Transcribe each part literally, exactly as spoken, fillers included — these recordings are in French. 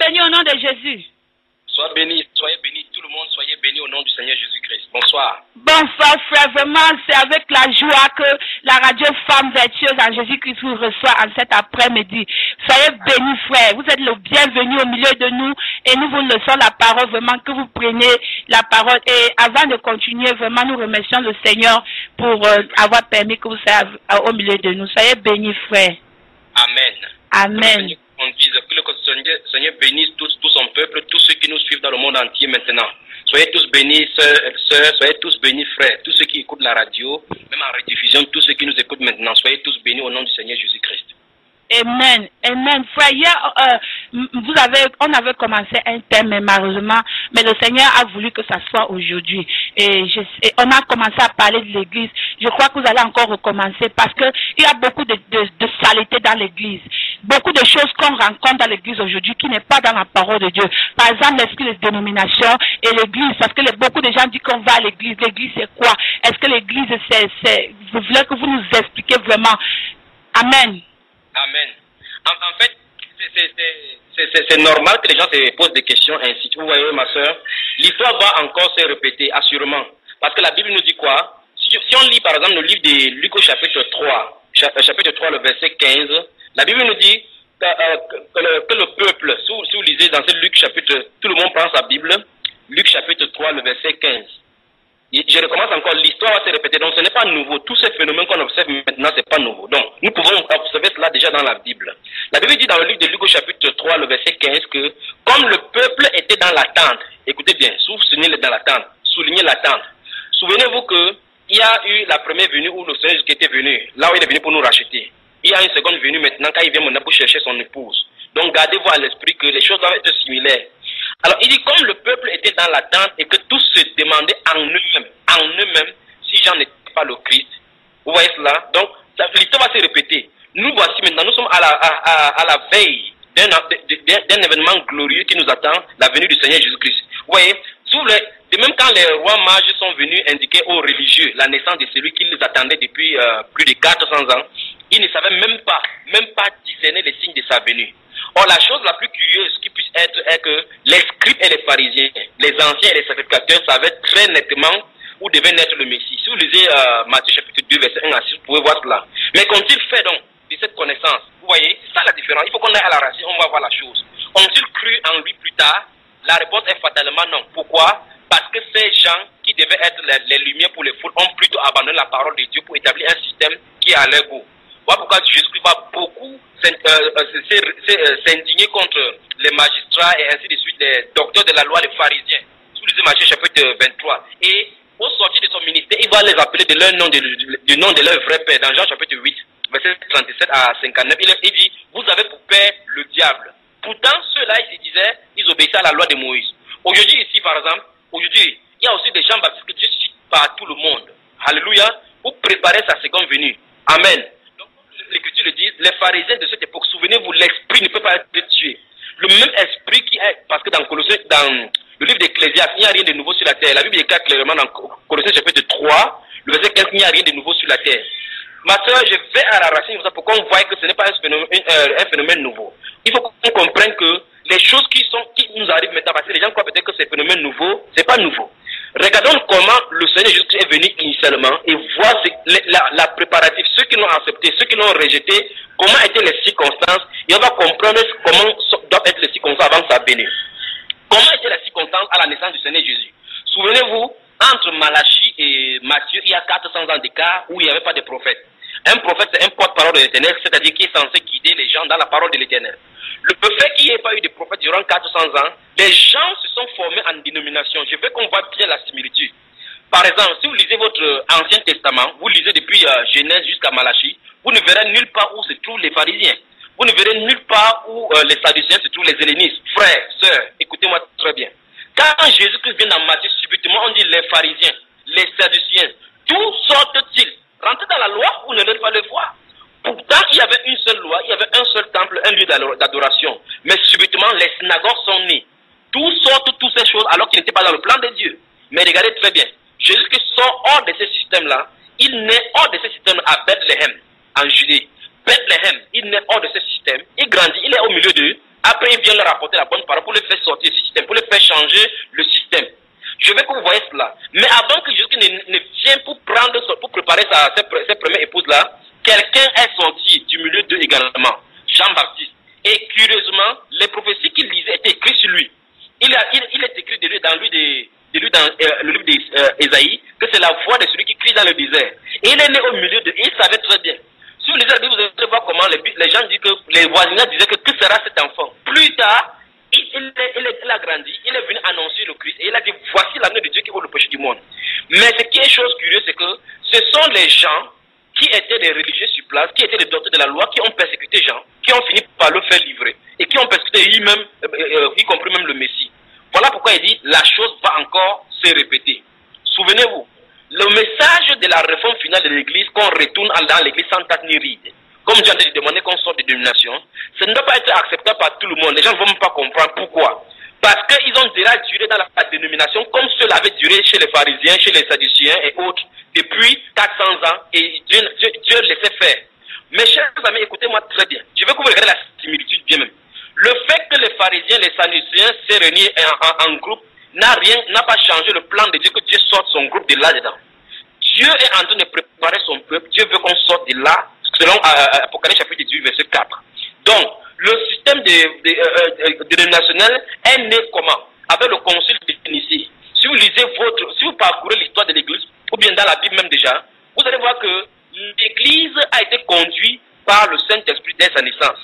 béni au nom de Jésus. Sois béni, soyez béni, tout le monde, soyez béni au nom du Seigneur Jésus-Christ. Bonsoir. Bonsoir frère, vraiment c'est avec la joie que la radio Femmes Vertueuses en Jésus-Christ vous reçoit en cet après-midi. Soyez bénis frère, vous êtes le bienvenu au milieu de nous et nous vous laissons la parole, vraiment que vous preniez la parole. Et avant de continuer, vraiment nous remercions le Seigneur pour euh, avoir permis que vous soyez au milieu de nous. Soyez bénis frère. Amen. Amen. Que le Seigneur, Seigneur bénisse tout, tout son peuple, tous ceux qui nous suivent dans le monde entier maintenant. Soyez tous bénis, sœurs, sœurs, soyez tous bénis, frères, tous ceux qui écoutent la radio, même en rediffusion, tous ceux qui nous écoutent maintenant, soyez tous bénis au nom du Seigneur Jésus-Christ. Amen, amen. Frère, hier, euh, vous avez, on avait commencé un thème, mais malheureusement, mais le Seigneur a voulu que ça soit aujourd'hui. Et, je, et on a commencé à parler de l'église. Je crois que vous allez encore recommencer parce que il y a beaucoup de, de, de saleté dans l'église. Beaucoup de choses qu'on rencontre dans l'église aujourd'hui qui n'est pas dans la parole de Dieu. Par exemple, l'esprit des dénominations et l'église. Parce que les, beaucoup de gens disent qu'on va à l'église. L'église, c'est quoi? Est-ce que l'église, c'est, c'est, vous voulez que vous nous expliquiez vraiment? Amen. Amen. En, en fait, c'est normal que les gens se posent des questions ainsi. Vous voyez, ma soeur, l'histoire va encore se répéter, assurément. Parce que la Bible nous dit quoi? Si, si on lit, par exemple, le livre de Luc au chapitre trois, chapitre trois, le verset quinze, la Bible nous dit que, euh, que, le, que le peuple, si vous, si vous lisez dans ce Luc chapitre, tout le monde prend sa Bible, Luc chapitre trois, le verset quinze. Je recommence encore, l'histoire va se répéter, donc ce n'est pas nouveau. Tous ces phénomènes qu'on observe maintenant, ce n'est pas nouveau. Donc, nous pouvons observer cela déjà dans la Bible. La Bible dit dans le livre de Luc au chapitre trois, le verset quinze, que comme le peuple était dans l'attente, écoutez bien, souvenez-le dans l'attente, soulignez l'attente. Souvenez-vous que il y a eu la première venue où le Seigneur qui était venu, là où il est venu pour nous racheter. Il y a une seconde venue maintenant quand il vient maintenant pour chercher son épouse. Donc, gardez-vous à l'esprit que les choses doivent être similaires. Alors, il dit comme le peuple était dans l'attente et que tous se demandaient en eux-mêmes, en eux-mêmes, si Jean n'était pas le Christ. Vous voyez cela? Donc, l'histoire va se répéter. Nous voici maintenant, nous sommes à la, à, à, à la veille d'un événement glorieux qui nous attend, la venue du Seigneur Jésus-Christ. Vous voyez, sous les, de même quand les rois mages sont venus indiquer aux religieux la naissance de celui qui les attendait depuis euh, plus de quatre cents ans, ils ne savaient même pas, même pas discerner les signes de sa venue. Or, la chose la plus curieuse qui puisse être est que les scribes et les pharisiens, les anciens et les sacrificateurs savaient très nettement où devait naître le Messie. Si vous lisez euh, Matthieu chapitre deux, verset un à six, vous pouvez voir cela. Mais qu'ont-ils fait donc de cette connaissance? Vous voyez, c'est ça la différence. Il faut qu'on aille à la racine, on va voir la chose. Ont-ils cru en lui plus tard? La réponse est fatalement non. Pourquoi? Parce que ces gens qui devaient être les, les lumières pour les foules ont plutôt abandonné la parole de Dieu pour établir un système qui est à leur goût. Voilà pourquoi Jésus-Christ va beaucoup s'indigner contre les magistrats et ainsi de suite, les docteurs de la loi, les pharisiens. Si vous lisez Matthieu chapitre vingt-trois. Et au sortir de son ministère, il va les appeler de leur nom, de, de, du nom de leur vrai père. Dans Jean chapitre huit, verset trente-sept à cinquante-neuf, il, il dit, vous avez pour père le diable. Pourtant, ceux-là, ils se disaient, ils obéissaient à la loi de Moïse. Aujourd'hui, ici, par exemple, aujourd'hui, il y a aussi des gens baptisés que Dieu cite par tout le monde. Alléluia. Pour préparer sa seconde venue. Amen. Donc, l'Écriture le dit, les pharisiens de cette époque, souvenez-vous, l'esprit ne peut pas être tué. Le même esprit qui est, parce que dans Colossiens, dans le livre d'Ecclésiaste, il n'y a rien de nouveau sur la terre. La Bible déclare clairement dans Colossiens chapitre trois, le verset quinze, il n'y a rien de nouveau sur la terre. Ma soeur, je vais à la racine pour qu'on voit que ce n'est pas un phénomène, un, un phénomène nouveau. Il faut qu'on comprenne que les choses qui sont, qui nous arrivent maintenant, parce que les gens croient peut-être que c'est un phénomène nouveau, c'est pas nouveau. Regardons comment le Seigneur Jésus est venu initialement et voir la, la préparative, ceux qui l'ont accepté, ceux qui l'ont rejeté, comment étaient les circonstances, et on va comprendre comment doivent être les circonstances avant sa venue. Comment étaient les circonstances à la naissance du Seigneur Jésus? Souvenez-vous, entre Malachie et Matthieu, il y a quatre cents ans d'écart où il n'y avait pas de prophète. Un prophète, c'est un porte-parole de l'Éternel, c'est-à-dire qui est censé guider les gens dans la parole de l'Éternel. Le fait qu'il n'y ait pas eu de prophète durant quatre cents ans, les gens se sont formés en dénomination. Je veux qu'on voit bien la similitude. Par exemple, si vous lisez votre Ancien Testament, vous lisez depuis euh, Genèse jusqu'à Malachie, vous ne verrez nulle part où se trouvent les pharisiens. Vous ne verrez nulle part où euh, les sadducéens se trouvent les hellénistes. Frères, sœurs, écoutez-moi très bien. Quand Jésus-Christ vient dans Matthieu, subitement on dit les pharisiens, les sadducéens. D'où sortent-ils? Rentrez dans la loi ou ne laissez pas le voir. Pourtant, il y avait une seule loi, il y avait un seul temple, un lieu d'adoration. Mais subitement, les synagogues sont nées. D'où sortent toutes ces choses alors qu'ils n'étaient pas dans le plan de Dieu? Mais regardez très bien. Jésus-Christ sort hors de ce système-là. Il naît hors de ce système à Bethléem, en Judée. Bethléem, il naît hors de ce système. Il grandit, il est au milieu d'eux. Après, il vient gens leur apporter la bonne parole pour les faire sortir du système, pour les faire changer le système. Je veux que vous voyez cela. Mais avant que Jésus ne, ne vienne pour prendre, pour préparer sa, ses, ses premières épouses-là, quelqu'un est sorti du milieu d'eux également, Jean-Baptiste. Et curieusement, les prophéties qu'il lisait étaient écrites sur lui. Il, a, il, il est écrit de lui dans, lui de, de lui dans euh, le livre d'Ésaïe que c'est la voix de celui qui crie dans le désert. Et il est né au milieu d'eux, et il savait très bien. Si vous lisez la Bible, vous allez voir comment les, les gens disent que les voisins disaient que que sera cet enfant. Plus tard, il, il, il, il a grandi, il est venu annoncer le Christ et il a dit voici l'agneau de Dieu qui ôte le péché du monde. Mais ce qui est chose curieuse, c'est que ce sont les gens qui étaient des religieux sur place, qui étaient des docteurs de la loi, qui ont persécuté Jean, qui ont fini par le faire livrer et qui ont persécuté lui-même, euh, euh, y compris même le Messie. Voilà pourquoi il dit la chose va encore se répéter. Souvenez-vous, le message de la réforme finale de l'Église, qu'on retourne dans l'Église sans tâche ni ride, comme j'ai entendu demander qu'on sorte de dénomination, ça ne doit pas être acceptable par tout le monde. Les gens ne vont même pas comprendre pourquoi. Parce qu'ils ont déjà duré dans la dénomination comme cela avait duré chez les pharisiens, chez les sadduciens et autres depuis quatre cents ans et Dieu, Dieu, Dieu laissait faire. Mes chers amis, écoutez-moi très bien. Je veux que vous regardiez la similitude bien même. Le fait que les pharisiens, les sadduciens s'est réunis en, en, en groupe n'a rien, n'a pas changé le plan de Dieu que Dieu sorte son groupe de là-dedans. Dieu est en train de préparer son peuple. Dieu veut qu'on sorte de là, selon euh, Apocalypse chapitre dix-huit, verset quatre. Donc, le système de, de, euh, de, dénominationnel est né comment? Avec le concile de Nicée. Si vous lisez votre, si vous parcourez l'histoire de l'Église, ou bien dans la Bible même déjà, vous allez voir que l'Église a été conduite par le Saint-Esprit dès sa naissance.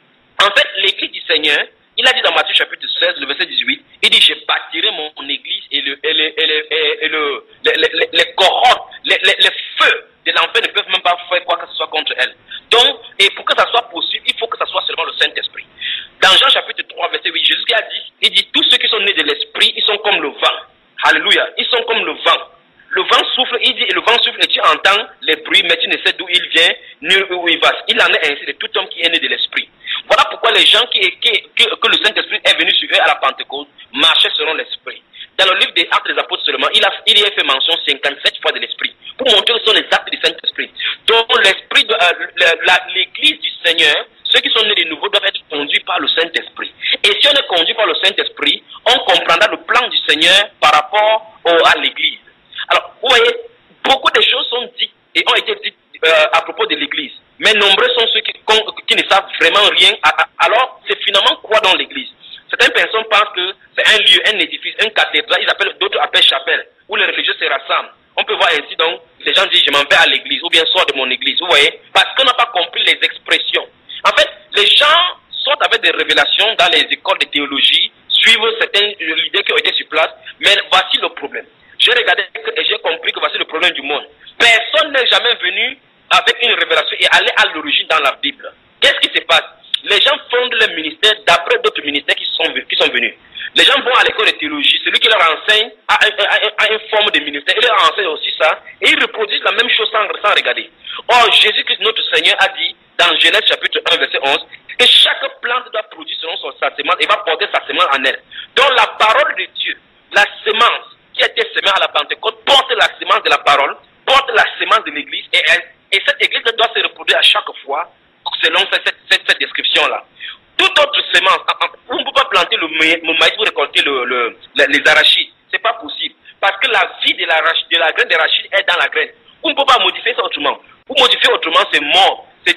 En fait, l'Église du Seigneur, il a dit dans Matthieu chapitre seize, le verset dix-huit, il dit, je bâtirai mon, mon Église et, le, et, le, et, le, et, le, les, les, les cohortes, les, les, les feux de l'enfer ne peuvent même pas faire quoi que ce soit contre elle. Donc, et pour que ça soit possible, il faut que ça soit seulement le Saint-Esprit. Dans Jean chapitre trois, verset huit, Jésus a dit, il dit, tous ceux qui sont nés de l'Esprit, ils sont comme le vent. Alléluia, ils sont comme le vent. Le vent souffle, il dit, et le vent souffle, et tu entends les bruits, mais tu ne sais d'où il vient, ni où il va. Il en est ainsi de tout homme qui est né de l'Esprit. Voilà pourquoi les gens qui, qui, qui que le Saint-Esprit est venu sur eux à la Pentecôte marchaient selon l'Esprit. Dans le livre des Actes des Apôtres seulement, il a, il y a fait mention cinquante-sept fois de l'Esprit, pour montrer que ce sont les actes du Saint-Esprit. Donc l'Esprit de euh, l'Église du Seigneur, ceux qui sont nés de nouveau doivent être conduits par le Saint-Esprit. Et si on est conduit par le Saint-Esprit, on comprendra le plan du Seigneur par rapport au, à l'Église. Alors, vous voyez, beaucoup de choses sont dites et ont été dites euh, à propos de l'Église. Mais nombreux sont ceux qui, qui ne savent vraiment rien. Alors, c'est finalement quoi dans l'Église? Certaines personnes pensent que c'est un lieu, un édifice, un cathédrale, ils appellent, d'autres appellent chapelle, où les religieux se rassemblent. On peut voir ainsi donc, les gens disent je m'en vais à l'église, ou bien sors de mon église, vous voyez, parce qu'on n'a pas compris les expressions. En fait, les gens sortent avec des révélations dans les écoles de théologie, suivent certaines idées qui ont été sur place, mais voici le problème. J'ai regardé et j'ai compris que voici le problème du monde. Personne n'est jamais venu avec une révélation et aller à l'origine dans la Bible. Qu'est-ce qui se passe? Les gens fondent leur ministère d'après d'autres ministères qui sont, qui sont venus. Les gens vont à l'école de théologie, celui qui leur enseigne a, a, a, a une forme de ministère, il leur enseigne aussi ça, et ils reproduisent la même chose sans, sans regarder. Or, Jésus-Christ, notre Seigneur, a dit dans Genèse chapitre un, verset onze, que chaque plante doit produire selon son, sa semence et va porter sa semence en elle. Donc la parole de Dieu, la semence qui a été semée à la Pentecôte, porte la semence de la parole, porte la semence de l'Église, et, et cette Église doit se reproduire à chaque fois selon cette, cette, cette description-là. Toute autre semence, on ne peut pas planter le maïs pour récolter le, le, les arachides. Ce n'est pas possible. Parce que la vie de la, de la graine d'arachide est dans la graine. On ne peut pas modifier ça autrement. Pour modifier autrement, c'est mort. C'est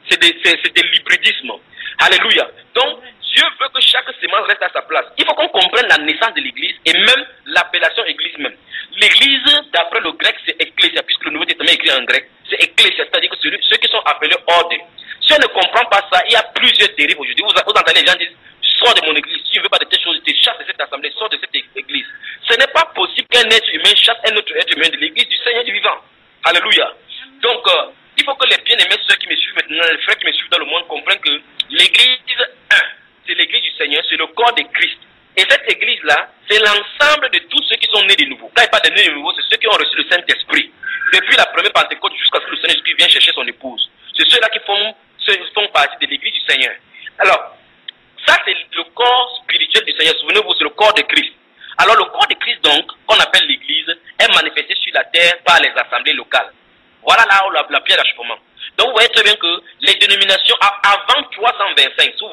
de l'hybridisme. Alléluia. Donc, Dieu veut que chaque semence reste à sa place. Il faut qu'on comprenne la naissance de l'Église et même l'appellation Église même. L'Église, d'après le grec, c'est ecclésia, puisque le Nouveau Testament est écrit en grec. C'est ecclésia, c'est-à-dire que ceux, ceux qui sont appelés ordre. Si on ne comprend pas ça, il y a plusieurs dérives aujourd'hui. Vous, vous entendez les gens dire, sors de mon église, si tu ne veux pas de telles choses, tu chasses de cette assemblée, sors de cette église. Ce n'est pas possible qu'un être humain chasse un autre être humain de l'église du Seigneur du vivant. Alléluia. Donc, euh, il faut que les bien-aimés, ceux qui me suivent maintenant, les frères qui me suivent dans le monde, comprennent que l'église, un, c'est l'église du Seigneur, c'est le corps de Christ. Et cette église-là, c'est l'ensemble de tous ceux qui sont nés de nouveau. Quand il parle de nés de nouveau, c'est ceux qui ont reçu le Saint-Esprit. Depuis la première Pentecôte jusqu'à ce que le Seigneur Jésus vienne chercher son épouse. C'est ceux-là qui font ceux font partie de l'église du Seigneur. Alors, ça c'est le corps spirituel du Seigneur. Souvenez-vous, c'est le corps de Christ. Alors le corps de Christ donc, qu'on appelle l'église, est manifesté sur la terre par les assemblées locales. Voilà là où la, la pierre d'achoppement. Donc vous voyez très bien que les dénominations, avant trois cent vingt-cinq, si vous voulez,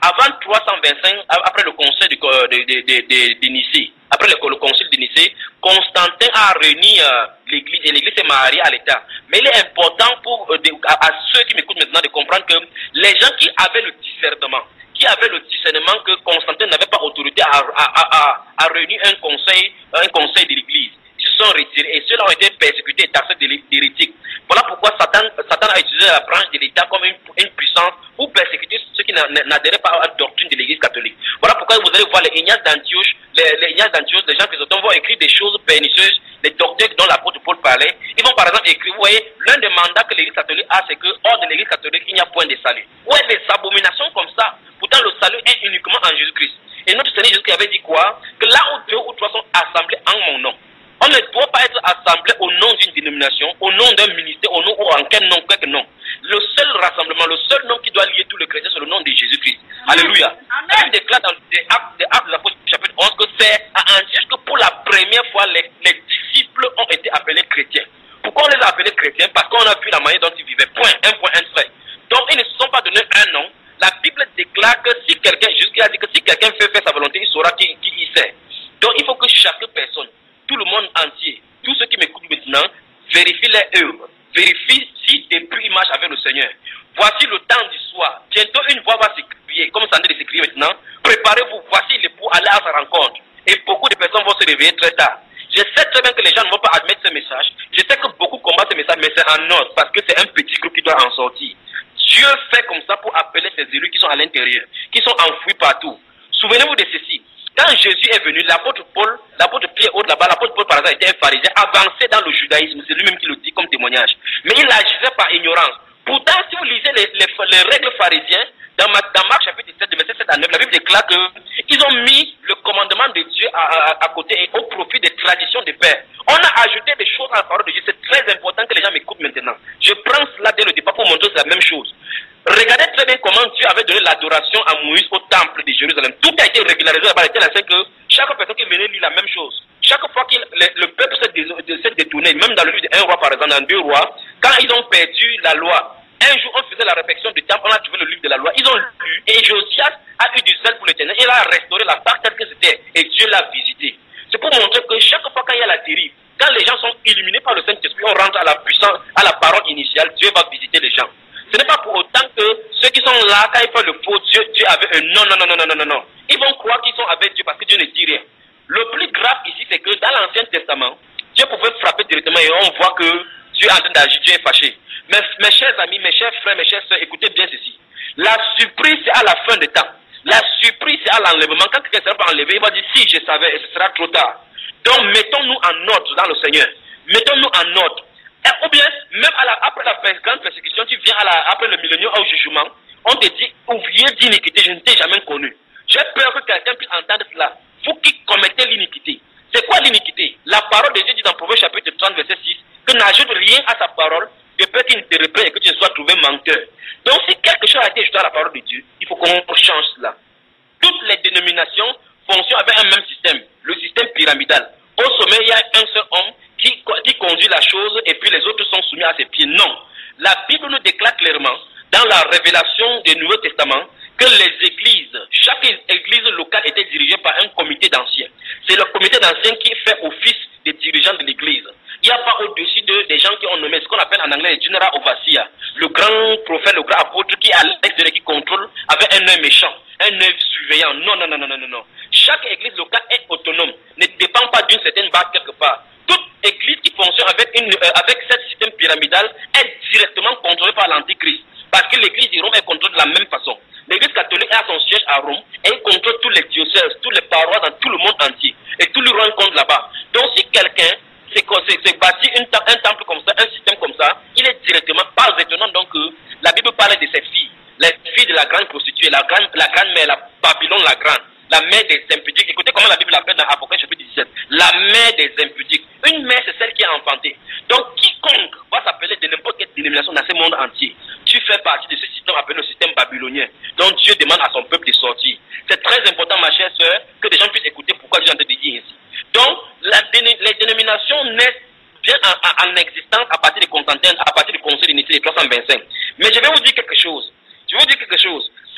avant trois cent vingt-cinq, après le conseil de, de, de, de, de, de Nicée, après le, le concile de Nicée, Constantin a réuni euh, l'église et l'église s'est mariée à l'État. Mais il est important pour euh, de, à, à ceux qui m'écoutent maintenant de comprendre que les gens qui avaient le discernement, qui avaient le discernement que Constantin n'avait pas autorité à, à, à, à, à réunir un conseil, un conseil de l'église, ils se sont retirés et ceux-là ont été persécutés et taxés d'hérétiques. Voilà pourquoi Satan, Satan a utilisé la branche de l'État comme une, une puissance pour persécuter ceux qui n'adhéraient pas à la doctrine de l'église catholique. Voilà pourquoi vous allez voir les Ignace d'Antioche, les, les Ignace d'Antioche, les gens qui vont écrire des choses pernicieuses, les docteurs dont l'apôtre Paul parlait. Ils vont par exemple écrire, vous voyez, l'un des mandats que l'église catholique a, c'est que hors de l'église catholique, il n'y a point de salut. Ouais, des abominations comme ça. Pourtant, le salut est uniquement en Jésus-Christ. Et notre Seigneur Jésus-Christ avait dit quoi? Que là où deux ou trois sont assemblés en mon nom. On ne doit pas être assemblé au nom d'une dénomination, au nom d'un ministère, au nom ou en quel nom, quelque nom. Le seul rassemblement, le seul nom qui doit lier tous les chrétiens, c'est le nom de Jésus-Christ. Alléluia. La Bible déclare dans les actes, les actes de l'apôtre chapitre onze que c'est à Antioche que pour la première fois, les, les disciples ont été appelés chrétiens. Pourquoi on les a appelés chrétiens? Parce qu'on a vu la manière dont ils vivaient. Point, un point, un trait. Donc ils ne se sont pas donné un nom. La Bible déclare que si quelqu'un, Jésus a dit que si quelqu'un fait faire sa volonté, il saura qui, qui il sait. Donc il faut que chaque personne, tout le monde entier, tous ceux qui m'écoutent maintenant, vérifient les œuvres, vérifient si depuis ils marchent avec le Seigneur. Voici le temps du soir. Bientôt une voix va s'écrier, comme ça de s'écrire maintenant. Préparez-vous, voici les pour aller à sa rencontre. Et beaucoup de personnes vont se réveiller très tard. Je sais très bien que les gens ne vont pas admettre ce message. Je sais que beaucoup combattent ce message, mais c'est en ordre, parce que c'est un petit groupe qui doit en sortir. Dieu fait comme ça pour appeler ces élus qui sont à l'intérieur, qui sont enfouis partout. Souvenez-vous de ceci. Quand Jésus est venu, l'apôtre Paul, l'apôtre Pierre, autre là-bas, l'apôtre Paul par exemple était un pharisien avancé dans le judaïsme, c'est lui-même qui le dit comme témoignage. Mais il agissait par ignorance. Pourtant, si vous lisez les, les, les règles pharisiennes, dans, ma, dans Marc chapitre dix-sept, de verset sept à neuf, la Bible déclare qu'ils ont mis le commandement de Dieu à, à, à côté et au profit des traditions des pères. On a ajouté des choses à la parole de Dieu. C'est très important que les gens m'écoutent maintenant. Je prends cela dès le départ pour montrer que c'est la même chose. Regardez très bien comment Dieu avait donné l'adoration à Moïse au temple de Jérusalem. Tout a été régularisé là-bas. C'est que chaque personne qui venait lit la même chose. Chaque fois que le, le peuple s'est détourné, même dans le livre d'un roi par exemple, dans deux rois, quand ils ont perdu la loi, un jour on faisait la réflexion du temple, on a trouvé le livre de la loi, ils ont lu, et Josias a eu du zèle pour l'Éternel, il a restauré la part telle que c'était, et Dieu l'a visité. C'est pour montrer que chaque fois quand il y a la dérive, quand les gens sont illuminés par le Saint-Esprit, on rentre à la puissance, à la parole initiale, Dieu va visiter les gens. Ce n'est pas pour autant que ceux qui sont là, quand ils font le faux, Dieu, Dieu avait un non, non, non, non, non, non, non, non. Ils vont croire qu'ils sont avec Dieu parce que Dieu ne dit rien. Le plus grave ici, c'est que dans l'Ancien Testament, Dieu pouvait frapper directement et on voit que Dieu est en train d'agir, Dieu est fâché. Mais mes chers amis, mes chers frères, mes chères soeurs, écoutez bien ceci. La surprise, c'est à la fin des temps. La surprise, c'est à l'enlèvement. Quand quelqu'un ne sera pas enlevé, il va dire si je savais, et ce sera trop tard. Donc, mettons-nous en ordre dans le Seigneur. Mettons-nous en ordre. Et, ou bien, même à la, après la grande persécution, tu viens à la, après le millénaire au jugement, on te dit, ouvrier d'iniquité, je ne t'ai jamais connu. J'ai peur que quelqu'un puisse entendre cela. Vous qui commettez l'iniquité. C'est quoi l'iniquité? La parole de Dieu dit dans Proverbe chapitre trente, verset six, que n'ajoute rien à sa parole, de peur qu'il ne te reprenne et que tu ne sois trouvé menteur. Donc si quelque chose a été ajouté à la parole de Dieu, il faut qu'on change cela. Toutes les dénominations fonctionnent avec un même système, le système pyramidal. Au sommet, il y a un seul homme qui, qui conduit la chose et puis les autres sont soumis à ses pieds. Non. La Bible nous déclare clairement, dans la révélation du Nouveau Testament, que les églises, chaque église locale était dirigée par un comité d'anciens. C'est le comité d'anciens qui fait office des dirigeants de l'église. Il n'y a pas au-dessus de des gens qui ont nommé ce qu'on appelle en anglais le General Overseer, le grand prophète, le grand apôtre qui à l'extérieur qui contrôle avec un œil méchant, un œil surveillant. Non, non, non, non, non, non. Chaque église locale est autonome, ne dépend pas d'une certaine base quelque part. Toute église qui fonctionne avec une euh, avec ce système pyramidal est directement contrôlée par l'Antichrist. Parce que l'église de Rome est contrôlée de la même façon. L'église catholique a son siège à Rome et il contrôle tous les diocèses, tous les paroisses dans tout le monde entier. Et tout le rend compte là-bas. Donc si quelqu'un s'est bâti une, un temple comme ça, un système comme ça, il est directement, pas étonnant donc que la Bible parle de ses filles, les filles de la grande prostituée, la grande, la grande mère, la Babylone la grande, la mère des impudiques. Écoutez comment la Bible l'appelle dans Apocalypse chapitre dix-sept, la mère des impudiques. Une mère, c'est celle qui a enfanté. Donc quiconque va s'appeler de n'importe quelle dénomination dans ce monde entier, tu fais partie de ce système appelé le système babylonien. Donc Dieu demande à son peuple de sortir. C'est très important, ma chère sœur, que des gens puissent écouter pourquoi Dieu est en train de dire ainsi. Donc, la, les dénominations naissent bien en, en, en existence à partir de Constantin, à partir du conseil de Nicée de trois cent vingt-cinq. Mais je vais vous dire quelque chose. Je vais vous dire quelque chose.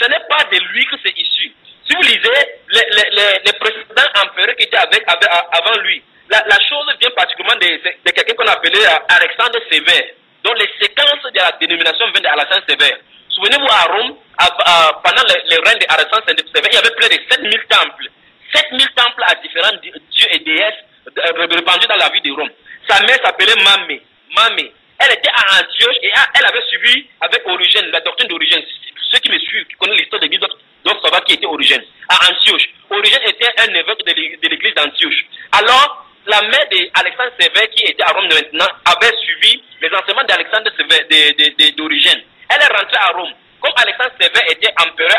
ce n'est pas de lui que c'est issu. Si vous lisez les, les, les, les précédents empereurs qui étaient avec, avec, avant lui, la, la chose vient particulièrement de, de quelqu'un qu'on appelait Alexandre Sévère, dont les séquences de la dénomination viennent d'Alexandre Sévère. Souvenez-vous, à Rome, à, à, pendant le, le règne d'Alexandre Sévère, il y avait près de sept mille temples. sept mille temples à différents dieux et déesses répandus dans la ville de Rome. Sa mère s'appelait Mamé. Mamé. Elle était à Antioche et elle avait suivi avec Origène, la doctrine d'Origène. Ceux qui me suivent, qui connaissent l'histoire de l'Église, doivent savoir qui était Origène. À Antioche. Origène était un évêque de l'Église d'Antioche. Alors, la mère d'Alexandre Sévère, qui était à Rome maintenant, avait suivi les enseignements d'Alexandre Sévère d'Origène. Elle est rentrée à Rome. Comme Alexandre Sévère était empereur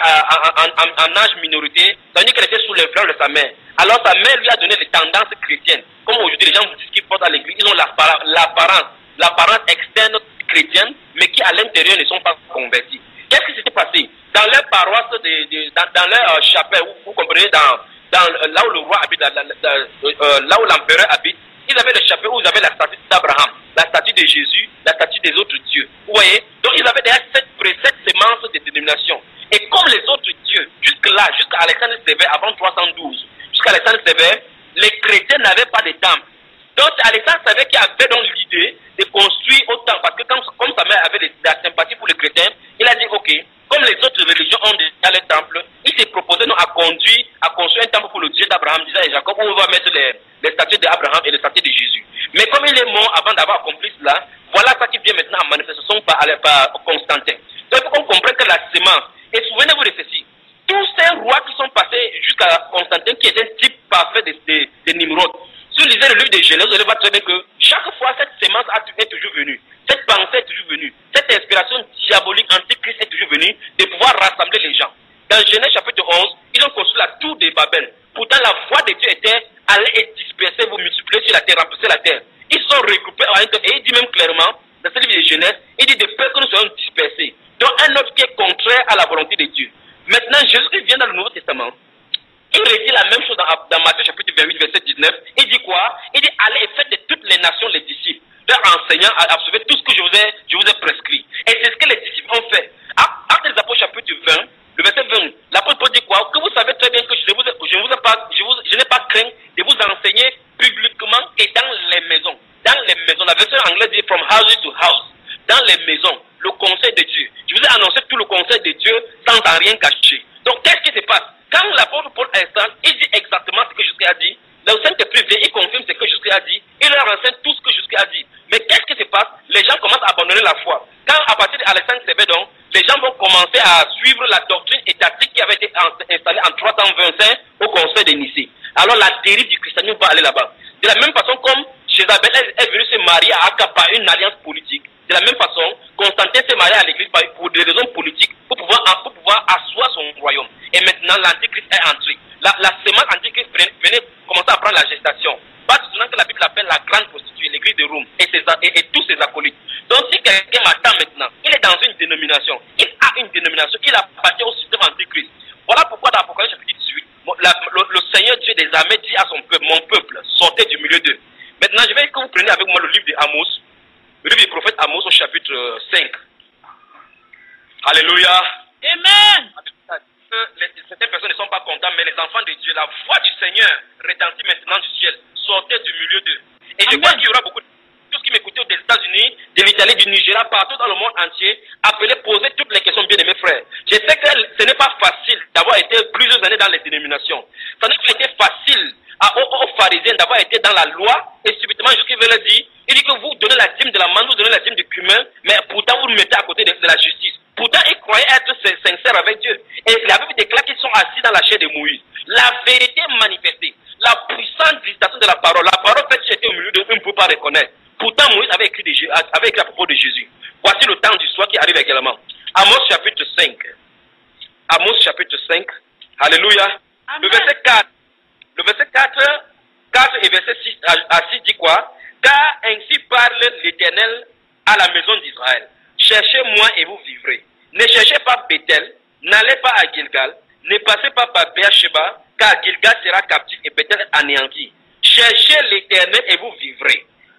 en âge minorité, tandis qu'elle était sous l'influence de sa mère. Alors sa mère lui a donné des tendances chrétiennes. Comme aujourd'hui les gens vous disent qu'ils portent à l'église, ils ont l'apparence, l'apparence externe chrétienne, mais qui à l'intérieur ne sont pas convertis. Qu'est-ce qui s'était passé? Dans leur paroisse, de, de, dans, dans leur euh, chapelle, vous, vous comprenez, dans, dans, là où le roi habite, là, là, là, euh, là où l'empereur habite, ils avaient le chapelle où ils avaient la statue d'Abraham, la statue de Jésus, la statue des autres dieux. Vous voyez? Donc ils avaient déjà cette, cette sémence de dénomination. Et comme les autres dieux, jusque-là, jusqu'à Alexandre Sévère, avant trois cent douze, jusqu'à Alexandre Sévère, les chrétiens n'avaient pas de temple. Donc c'est Alexandre Sévère qui avait donc l'idée de construire autant, parce que comme, comme sa mère avait de la sympathie pour les chrétiens, il a dit ok, comme les autres religions ont déjà les temples, il s'est proposé donc à conduire, à construire un temple pour le Dieu d'Abraham, Isaac et Jacob, où on va mettre les, les statues d'Abraham et les statues de Jésus. Mais comme il est mort avant d'avoir accompli cela, voilà ça qui vient maintenant en manifestation par, par Constantin. Donc il faut qu'on comprenne que la sémence, et souvenez-vous de ceci, tous ces rois qui sont passés jusqu'à Constantin, qui est un type parfait de, de, de Nimrod. Si vous lisez le livre de Genèse, vous allez voir très bien que chaque fois cette sémence est toujours venue, cette pensée est toujours venue, cette inspiration diabolique antichrist est toujours venue de pouvoir rassembler les gens. Dans Genèse chapitre onze, ils ont construit la tour de Babel. Pourtant la voix de Dieu était allez et disperser, vous multiplier sur la terre, remplacer la terre. Ils sont regroupés en un temps, et il dit même clairement, dans ce livre de Genèse, il dit de peur que nous soyons dispersés. Donc un autre qui est contraire à la volonté de Dieu. Maintenant, Jésus vient dans le Nouveau Testament. Il redit la même chose dans, dans Matthieu chapitre vingt-huit, verset dix-neuf. Il dit quoi? Il dit allez et faites de toutes les nations les disciples, leur enseignant à absorber tout ce que je vous ai, je vous ai prescrit. Et c'est ce que les disciples ont fait. Actes des Apôtres chapitre vingt, le verset vingt, l'apôtre Paul dit quoi? Que vous savez très bien que je, vous, je, vous ai pas, je, vous, je n'ai pas craint de vous enseigner publiquement et dans les maisons. Dans les maisons, la version anglaise dit from house to house. Dans les maisons, le conseil de Dieu. Je vous ai annoncé tout le conseil de Dieu sans en rien cacher. Donc qu'est-ce qui se passe? Quand l'apôtre Paul installe, il dit exactement ce que Jésus a dit. Le Saint-Esprit vient, il confirme ce que Jésus a dit. Il leur enseigne tout ce que Jésus a dit. Mais qu'est-ce qui se passe? Les gens commencent à abandonner la foi. Quand à partir d'Alexandre Sévère, donc, les gens vont commencer à suivre la doctrine étatique qui avait été installée en trois cent vingt-cinq au conseil de Nicée. Alors la dérive du christianisme va aller là-bas. De la même façon comme Jézabel est venue se marier à Akab par une alliance politique, de la même façon, Constantin s'est marié à l'église pour des raisons politiques pour pouvoir, pour pouvoir asseoir son royaume. Et maintenant, l'antichrist est entré. La, la sémence antichrist venait commencer à prendre la gestation. Pas seulement que la Bible appelle la grande prostituée, l'église de Rome et, ses, et, et tous ses acolytes. Donc si quelqu'un m'attend maintenant, il est dans une dénomination, il a une dénomination, il appartient au système antichrist. Voilà pourquoi dans l'Apocalypse chapitre dix-huit, la, le, le Seigneur Dieu des armées dit à son peuple, mon peuple, sortez du milieu d'eux. Maintenant, je vais que vous preniez avec moi le livre d'Amos, le livre du prophète Amos au chapitre cinq. Alléluia. Amen. Certaines personnes ne sont pas contentes, mais les enfants de Dieu, la voix du Seigneur retentit maintenant du ciel. Sortez du milieu d'eux. Et je crois qu'il y aura beaucoup de tous qui m'écoutaient des États-Unis, de l'Italie, du Nigeria, partout dans le monde entier, appelez, posez toutes les questions, bien aimés frères. Je sais que ce n'est pas facile d'avoir été plusieurs années dans les dénominations. Ça n'a pas été facile à, aux, aux pharisiens d'avoir été dans la loi, et subitement, Jésus veut leur dire, il dit que vous donnez la dîme de la manne, vous donnez la dîme du cumin, mais pourtant vous le mettez à côté de, de la justice. Pourtant, ils croyaient être sincères avec Dieu. Et la Bible déclare qu'ils sont assis dans la chair de Moïse. La vérité manifestée, la puissante visitation de la parole. La parole faite j'étais au milieu d'eux, on ne peut pas reconnaître. Pourtant, Moïse avait écrit, de, avait écrit à propos de Jésus. Voici le temps du soir qui arrive également. Amos chapitre cinq. Amos chapitre cinq. Alléluia. Amen. Le verset quatre. Le verset quatre, quatre et verset six à six dit quoi? Car ainsi parle l'Éternel à la maison d'Israël. Cherchez-moi et vous vivrez. Ne cherchez pas Bethel, n'allez pas à Gilgal, ne passez pas par Beersheba, car Gilgal sera captif et Bethel anéanti. Cherchez l'Éternel et vous vivrez.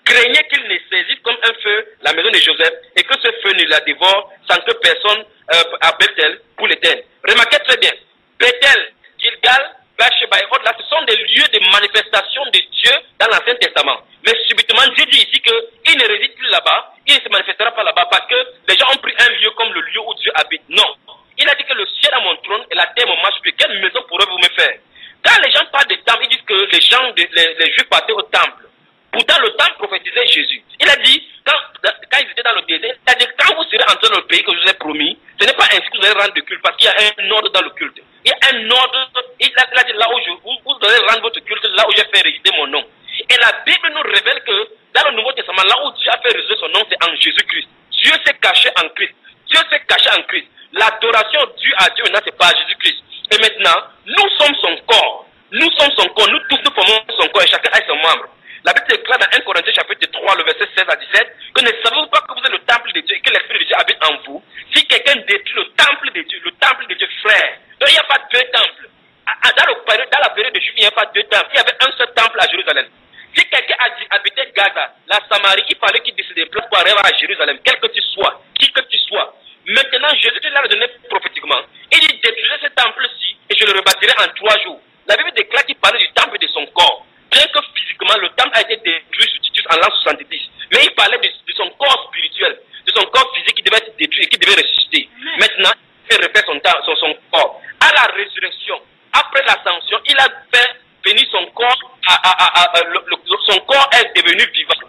craignait qu'il ne saisisse comme un feu la maison de Joseph et que ce feu ne la dévore sans que personne euh, à Bethel pour l'éternel. Remarquez très bien, Bethel, Gilgal, Bathsheba et autres, là, ce sont des lieux de manifestation de Dieu dans l'Ancien Testament. Mais subitement, Dieu dit ici qu'il ne réside plus là-bas, il ne se manifestera pas là-bas parce que les gens ont pris un lieu comme le lieu où Dieu habite. Non. Il a dit que le ciel est mon trône et la terre mon marchepied. Quelle maison pourrez-vous me faire? Quand les gens parlent de temple, ils disent que les gens, les, les Juifs partaient au temple. Pourtant, le temple prophétisait Jésus. Il a dit, quand, quand ils étaient dans le désert, il a dit, quand vous serez entrés dans le pays que je vous ai promis, ce n'est pas ainsi que vous allez rendre le culte, parce qu'il y a un ordre dans le culte. Il y a un ordre, il a, il a dit, là où je, vous, vous allez rendre votre culte, là où j'ai fait résider mon nom. Et la Bible nous révèle que, dans le Nouveau Testament, là où Dieu a fait résider son nom, c'est en Jésus-Christ. Dieu s'est caché en Christ. Dieu s'est caché en Christ. L'adoration due à Dieu, maintenant, c'est pas Jésus-Christ. Et maintenant, nous sommes son corps. Nous sommes son corps. Nous tous, nous formons son corps et chacun a son membre. La Bible déclare dans un Corinthiens chapitre trois, le verset seize à dix-sept, que ne savez-vous pas que vous êtes le temple de Dieu et que l'Esprit de Dieu habite en vous? Si quelqu'un détruit le temple de Dieu, le temple de Dieu, frère, donc il n'y a pas deux temples. Dans, le, dans la période de Juifs, il n'y a pas deux temples. Il y avait un seul temple à Jérusalem. Si quelqu'un habitait Gaza, la Samarie, il fallait qu'il décide des places pour arriver à Jérusalem, quel que tu sois, qui que tu sois. Maintenant, Jésus l'a donné prophétiquement. Il dit, détruisez ce temple-ci et je le rebâtirai en trois jours. La Bible déclare qu'il parlait du temple de son corps. Bien que physiquement, le temple a été détruit sous Titus en l'an soixante-dix. Mais il parlait de, de son corps spirituel, de son corps physique qui devait être détruit et qui devait ressusciter. Maintenant, il refait son, son, son corps. À la résurrection, après l'ascension, il a fait venir son corps, à, à, à, à, le, le, son corps est devenu vivant.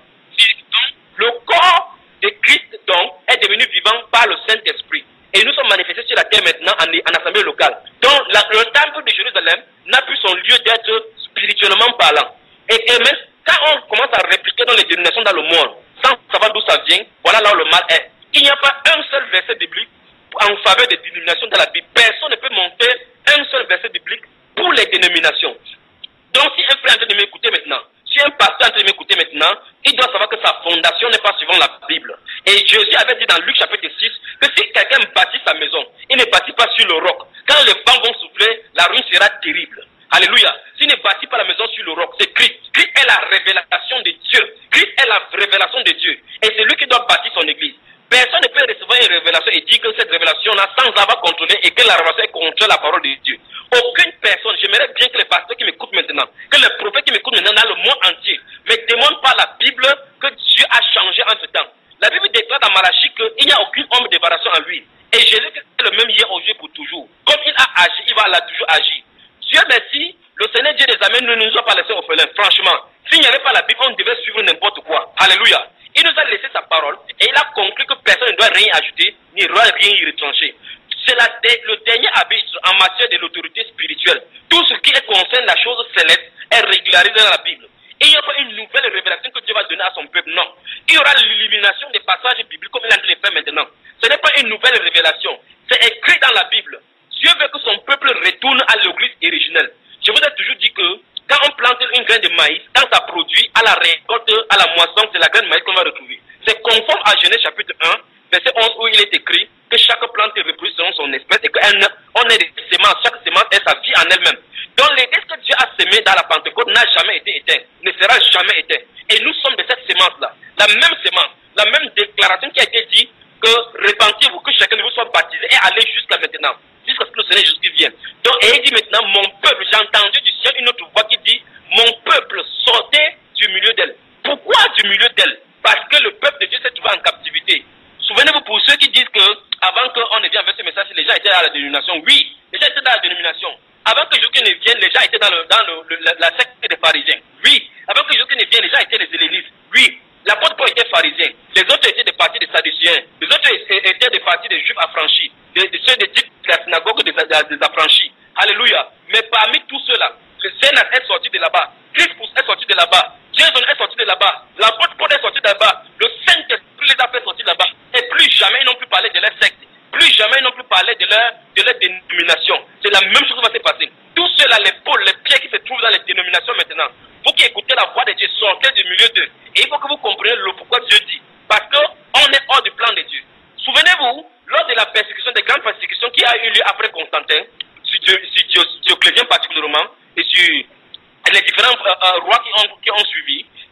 Le corps de Christ, donc, est devenu vivant par le Saint-Esprit. Et nous sommes manifestés sur la terre maintenant en, en assemblée locale. Donc, la, le temple de Jérusalem n'a plus son lieu d'être spirituellement parlant. Et, et même quand on commence à répliquer dans les dénominations dans le monde, sans savoir d'où ça vient, voilà là où le mal est. Il n'y a pas un seul verset biblique en faveur des dénominations dans la Bible. Personne ne peut monter un seul verset biblique pour les dénominations. Donc, si un frère est en train de m'écouter maintenant, si un pasteur est en train de m'écouter maintenant, il doit savoir que sa fondation n'est pas suivant la Bible. Et Jésus avait dit dans Luc chapitre six que si quelqu'un bâtit sa maison, il ne bâtit pas sur le roc. Quand les vents vont souffler, la ruine sera terrible. Alléluia. S'il ne bâtit pas la maison sur le roc, c'est Christ. Christ est la révélation de Dieu. Christ est la révélation de Dieu. Et c'est lui qui doit bâtir son église. Personne ne peut recevoir une révélation et dire que cette révélation-là, sans avoir contrôlé et que la révélation est contre la parole de Dieu. Aucune personne, j'aimerais bien que les pasteurs qui m'écoutent maintenant, que les prophètes qui m'écoutent maintenant dans le monde entier, ne demandent pas la Bible que Dieu a changé entre temps. La Bible déclare dans Malachie qu'il n'y a aucune homme de variation en lui. Et Jésus est le même hier, aujourd'hui, pour toujours. Comme il a agi, il va là toujours agir. Dieu merci, le Seigneur Dieu des Amens ne nous a pas laissé orphelins. Franchement, s'il n'y avait pas la Bible, on devait suivre n'importe quoi. Alléluia. Il nous a laissé sa parole et il a conclu que personne ne doit rien ajouter, ni doit rien y retrancher. C'est la, le dernier arbitre en matière de l'autorité spirituelle. Tout ce qui concerne la chose céleste est régularisé dans la Bible. Et il n'y a pas une nouvelle révélation que Dieu va donner à son peuple, non. Il y aura l'illumination des passages bibliques comme il a de les faire maintenant. Ce n'est pas une nouvelle révélation. C'est écrit dans la Bible. Dieu veut que son peuple retourne à l'église originelle. Je vous ai toujours dit que quand on plante une graine de maïs, quand ça produit, à la récolte, à la moisson, c'est la graine de maïs qu'on va retrouver. C'est conforme à Genèse chapitre un, verset onze, où il est écrit que chaque plante reproduit selon son espèce et qu'on est des sémences. Chaque sémence est sa vie en elle-même. Donc l'église que Dieu a sémée dans la Pentecôte n'a jamais été éteinte, ne sera jamais éteinte. Et nous sommes de cette sémence-là. La même sémence, la même déclaration qui a été dit que repentez-vous, que chacun de vous soit baptisé et allez jusqu'à maintenant, jusqu'à ce que le Seigneur Jésus vienne. Donc, et il dit maintenant, mon peuple, j'ai entendu du ciel une autre voix qui dit, mon peuple, sortez du milieu d'elle. Pourquoi du milieu d'elle? Parce que le peuple de Dieu s'est trouvé en captivité. Souvenez-vous pour ceux qui disent que, avant qu'on ne vienne avec ce message, les gens étaient dans la dénomination. Oui, les gens étaient dans la dénomination. Avant que Jésus ne vienne, les gens étaient dans, le, dans le, le, la, la secte des pharisiens. Oui, avant que Jésus ne vienne, les gens étaient des hellénistes. Oui, l'apôtre Paul était pharisien. Les autres étaient des partis des sadducéens. Les autres étaient des partis des juifs affranchis. De, de ceux des types de la synagogue des, des affranchis. Alléluia. Mais parmi tous ceux-là, le Zénas est sorti de là-bas. Crispus est sorti de là-bas. Jason est sorti de là-bas. L'apôtre Paul est sorti de là-bas. Le Saint-Esprit les a fait sortir de là-bas. Et plus jamais ils n'ont plus parlé de leur secte. Plus jamais ils n'ont plus parlé de leur, de leur dénomination. C'est la même chose qui va se passer. Tous ceux-là, les pôles, les pieds qui se trouvent dans les dénominations maintenant, vous qui écoutez la voix de Dieu, sortez du milieu d'eux. Et il faut que vous compreniez le pourquoi Dieu dit. Parce qu'on est hors du plan de Dieu. Souvenez-vous, lors de la persécution, des grandes persécutions qui a eu lieu après Constantin, sur, Dieu, sur Dioclétien particulièrement, et sur les différents euh, rois qui ont, qui ont suivi, qu'est-ce qui s'est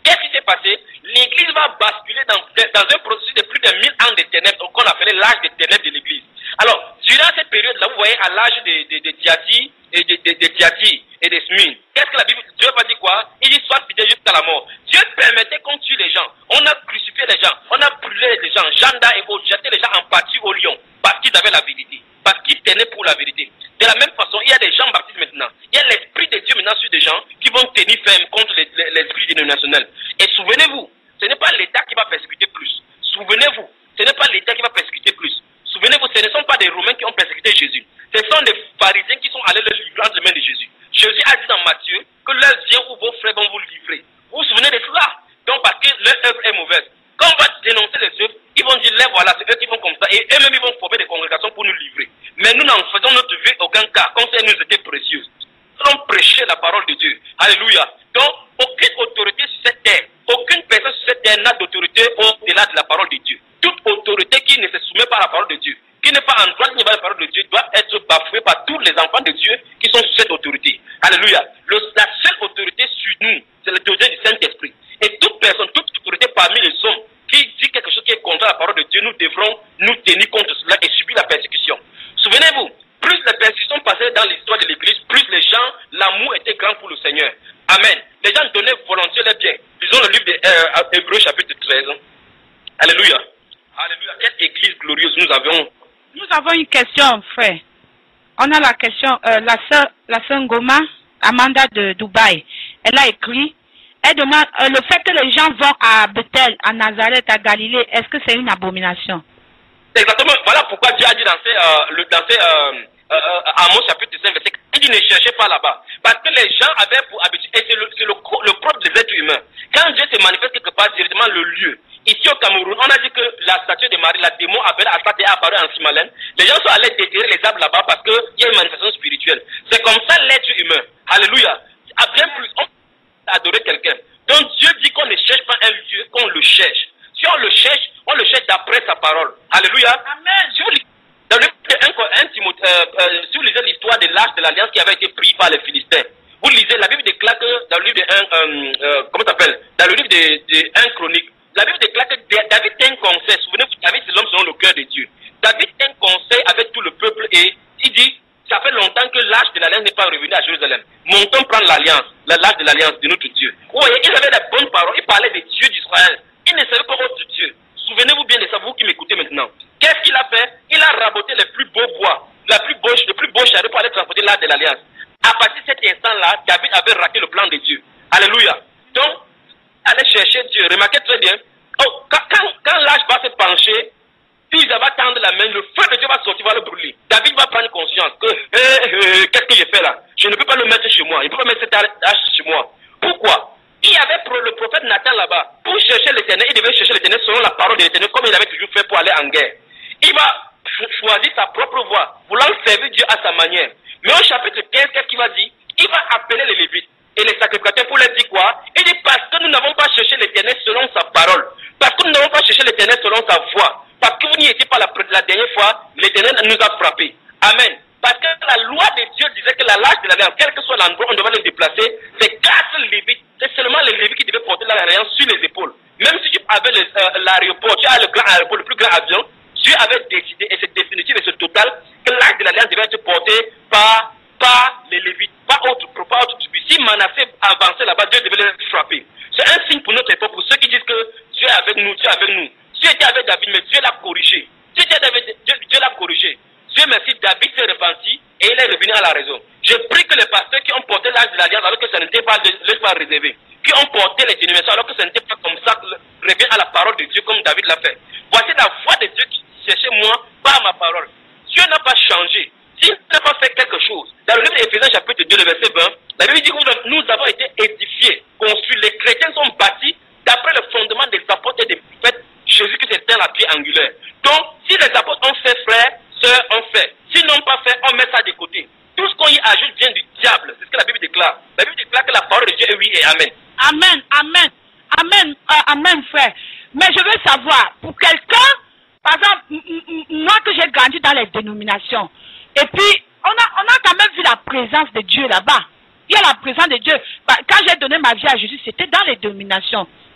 passé, l'église va basculer dans, dans un processus de plus de mille ans de ténèbres, qu'on appelait l'âge des ténèbres de l'église. Alors, durant cette période-là, vous voyez, à l'âge de, de, de Thyatire et de, de, de Thyatire et de Smyrne, qu'est-ce que la Bible, Dieu va dire quoi? Il dit, sois fidèle jusqu'à la mort. Dieu permettait qu'on tue les gens. On a crucifié les gens. On a brûlé les gens. Janda et autres, jeté les gens en pâture au lion. Parce qu'ils avaient la vérité. Parce qu'ils tenaient pour la vérité. De la même façon, il y a des gens baptisés maintenant. Il y a l'esprit de Dieu maintenant sur des gens qui vont tenir ferme contre l'esprit dénominationnel. Et souvenez-vous, ce n'est pas l'État qui va persécuter plus. Souvenez-vous, ce n'est pas l'État qui va persécuter plus. Souvenez-vous, ce ne sont pas des Romains qui ont persécuté Jésus. Ce sont des pharisiens qui sont allés le livrer entre les mains de Jésus. Jésus a dit dans Matthieu que leurs biens ou vos frères vont vous livrer. Vous vous souvenez de cela? Donc parce que leur œuvre est mauvaise. Quand on va dénoncer les œuvres, ils vont dire, les voilà, c'est eux qui font comme ça. Et eux-mêmes, ils vont former des congrégations pour nous livrer. Mais nous n'en faisons notre vie aucun cas, comme si elle nous était précieuse. Nous allons prêcher la parole de Dieu. Alléluia. Donc, aucune autorité sur cette terre, aucune personne sur cette terre n'a d'autorité au-delà de la parole de Dieu. Toute autorité qui ne se soumet pas à la parole de Dieu, qui n'est pas en droit de la parole de Dieu, doit être bafouée par tous les enfants de Dieu qui sont sous cette autorité. Alléluia. Le, la seule autorité sur nous, c'est l'autorité du Saint-Esprit. Et toute personne, toute autorité parmi les hommes qui dit quelque chose qui est contre la parole de Dieu, nous devrons nous tenir contre cela et subir la persécution. Souvenez-vous, plus les persécutions passaient dans l'histoire de l'Église, plus les gens, l'amour était grand pour le Seigneur. Amen. Les gens donnaient volontiers les biens. Disons le livre d'Hébreux euh, chapitre treize. Alléluia. Alléluia. Quelle église glorieuse nous avons. Nous avons une question, frère. On a la question, euh, la sœur, la sœur Ngoma, Amanda de Dubaï. Elle a écrit, elle demande, euh, le fait que les gens vont à Bethel, à Nazareth, à Galilée, est-ce que c'est une abomination? Exactement. Voilà pourquoi Dieu a dit dans ces, euh, le, dans ces, euh, euh, Amos chapitre cinq, verset, il dit ne cherchez pas là-bas. Parce que les gens avaient pour habitude, et c'est le, le, le propre des êtres humains. Quand Dieu se manifeste quelque part, directement le lieu. Ici au Cameroun, on a dit que la statue de Marie, la démon appelée Assad est apparue en Simalène. Les gens sont allés déterrer les arbres là-bas parce qu'il y a une manifestation spirituelle. C'est comme ça l'être humain. Alléluia. À bien plus, on peut adorer quelqu'un. Donc Dieu dit qu'on ne cherche pas un lieu, qu'on le cherche. Si on le cherche, on le cherche d'après sa parole. Alléluia. Amen. Si vous lisez, dans le un, Timothée, euh, euh, si vous lisez l'histoire de l'arche de l'alliance qui avait été pris par les Philistins, vous lisez, la Bible déclare que dans le livre de un, euh, euh, comment t'appelles, dans le livre de, de un Chronique, la Bible déclare que David a un conseil. Souvenez-vous, David c'est l'homme selon le cœur de Dieu. David a un conseil avec tout le peuple et il dit, ça fait longtemps que l'arche de l'alliance n'est pas revenu à Jérusalem. Montons prendre l'alliance, l'arche de l'alliance de notre Dieu. Vous voyez, il avait des bonnes paroles, il parlait des dieux d'Israël. Il ne savait pas autre Dieu. Souvenez-vous bien de ça, vous qui m'écoutez maintenant. Qu'est-ce qu'il a fait? Il a raboté les plus beaux bois, la plus beau, le plus beau chariot pour aller transporter l'arche de l'alliance. À partir de cet instant-là, David avait raté le plan de Dieu. Alléluia. Donc, allez chercher Dieu. Remarquez très bien. Oh, quand, quand, quand l'âge va se pencher, puis il va tendre la main, le feu de Dieu va sortir, va le brûler. David va prendre conscience que, eh, eh, qu'est-ce que j'ai fait là? Je ne peux pas le mettre chez moi. Je ne peux pas mettre cette hache chez moi. Pourquoi? Il y avait le prophète Nathan là-bas. Pour chercher l'Éternel, il devait chercher l'Éternel selon la parole de l'Éternel, comme il avait toujours fait pour aller en guerre. Il va choisir sa propre voie, voulant servir Dieu à sa manière. Mais au chapitre quinze, qu'est-ce qu'il va dire? Il va appeler les Lévites et les sacrificateurs pour leur dire quoi? Il dit parce que nous n'avons pas cherché l'Éternel selon sa parole. Parce que nous n'avons pas cherché l'Éternel selon sa voix. Parce que vous n'y étiez pas la, la dernière fois, l'Éternel nous a frappés. Amen. Parce que la loi de Dieu disait que la lâche de l'alliance, quel que soit l'endroit, on devait le déplacer. C'est quatre Lévites. C'est seulement les Lévites qui devaient porter l'alliance sur les épaules. Même si tu avais euh, l'aéroport, tu as le grand aéroport, le plus grand avion, Dieu avait décidé, et c'est définitif et c'est total, que l'âge de l'alliance devait être porté par, par les Lévites, pas autre, pas autre tribu. Si Manassé avançait là-bas, Dieu devait les frapper. C'est un signe pour notre époque, pour ceux qui disent que Dieu est avec nous, Dieu est avec nous. Dieu était avec David, mais Dieu l'a corrigé. Dieu, Dieu, Dieu l'a corrigé. Dieu merci, David s'est repenti et il est revenu à la raison. Je prie que les pasteurs qui ont porté l'âge de l'alliance alors que ça n'était pas leur pas réservé, qui ont porté les dénominations alors que ça n'était pas comme ça, reviennent à la parole de Dieu comme David l'a fait. Voici la voix de Dieu qui cherchait moi par ma parole. Dieu n'a pas changé. S'il n'a pas fait quelque chose, dans le livre d'Éphésiens chapitre deux, le verset vingt, la Bible dit que nous avons été édifiés, construits. Les chrétiens sont bâtis d'après le fondement des apôtres et des prophètes, Jésus qui était la pierre angulaire. Donc, si les apôtres ont fait, frère, sœur, ont fait. S'ils n'ont pas fait, on met ça de côté. Tout ce qu'on y ajoute vient du diable. C'est ce que la Bible déclare. La Bible déclare que la parole de Dieu est oui et amen. Amen, amen, amen, euh, amen, frère. Mais je veux savoir, pour quelqu'un, par exemple, moi que j'ai grandi dans les dénominations, et puis on a, on a quand même vu la présence de Dieu là-bas. Il y a la présence de Dieu. Quand j'ai donné ma vie à Jésus, c'était dans les dénominations.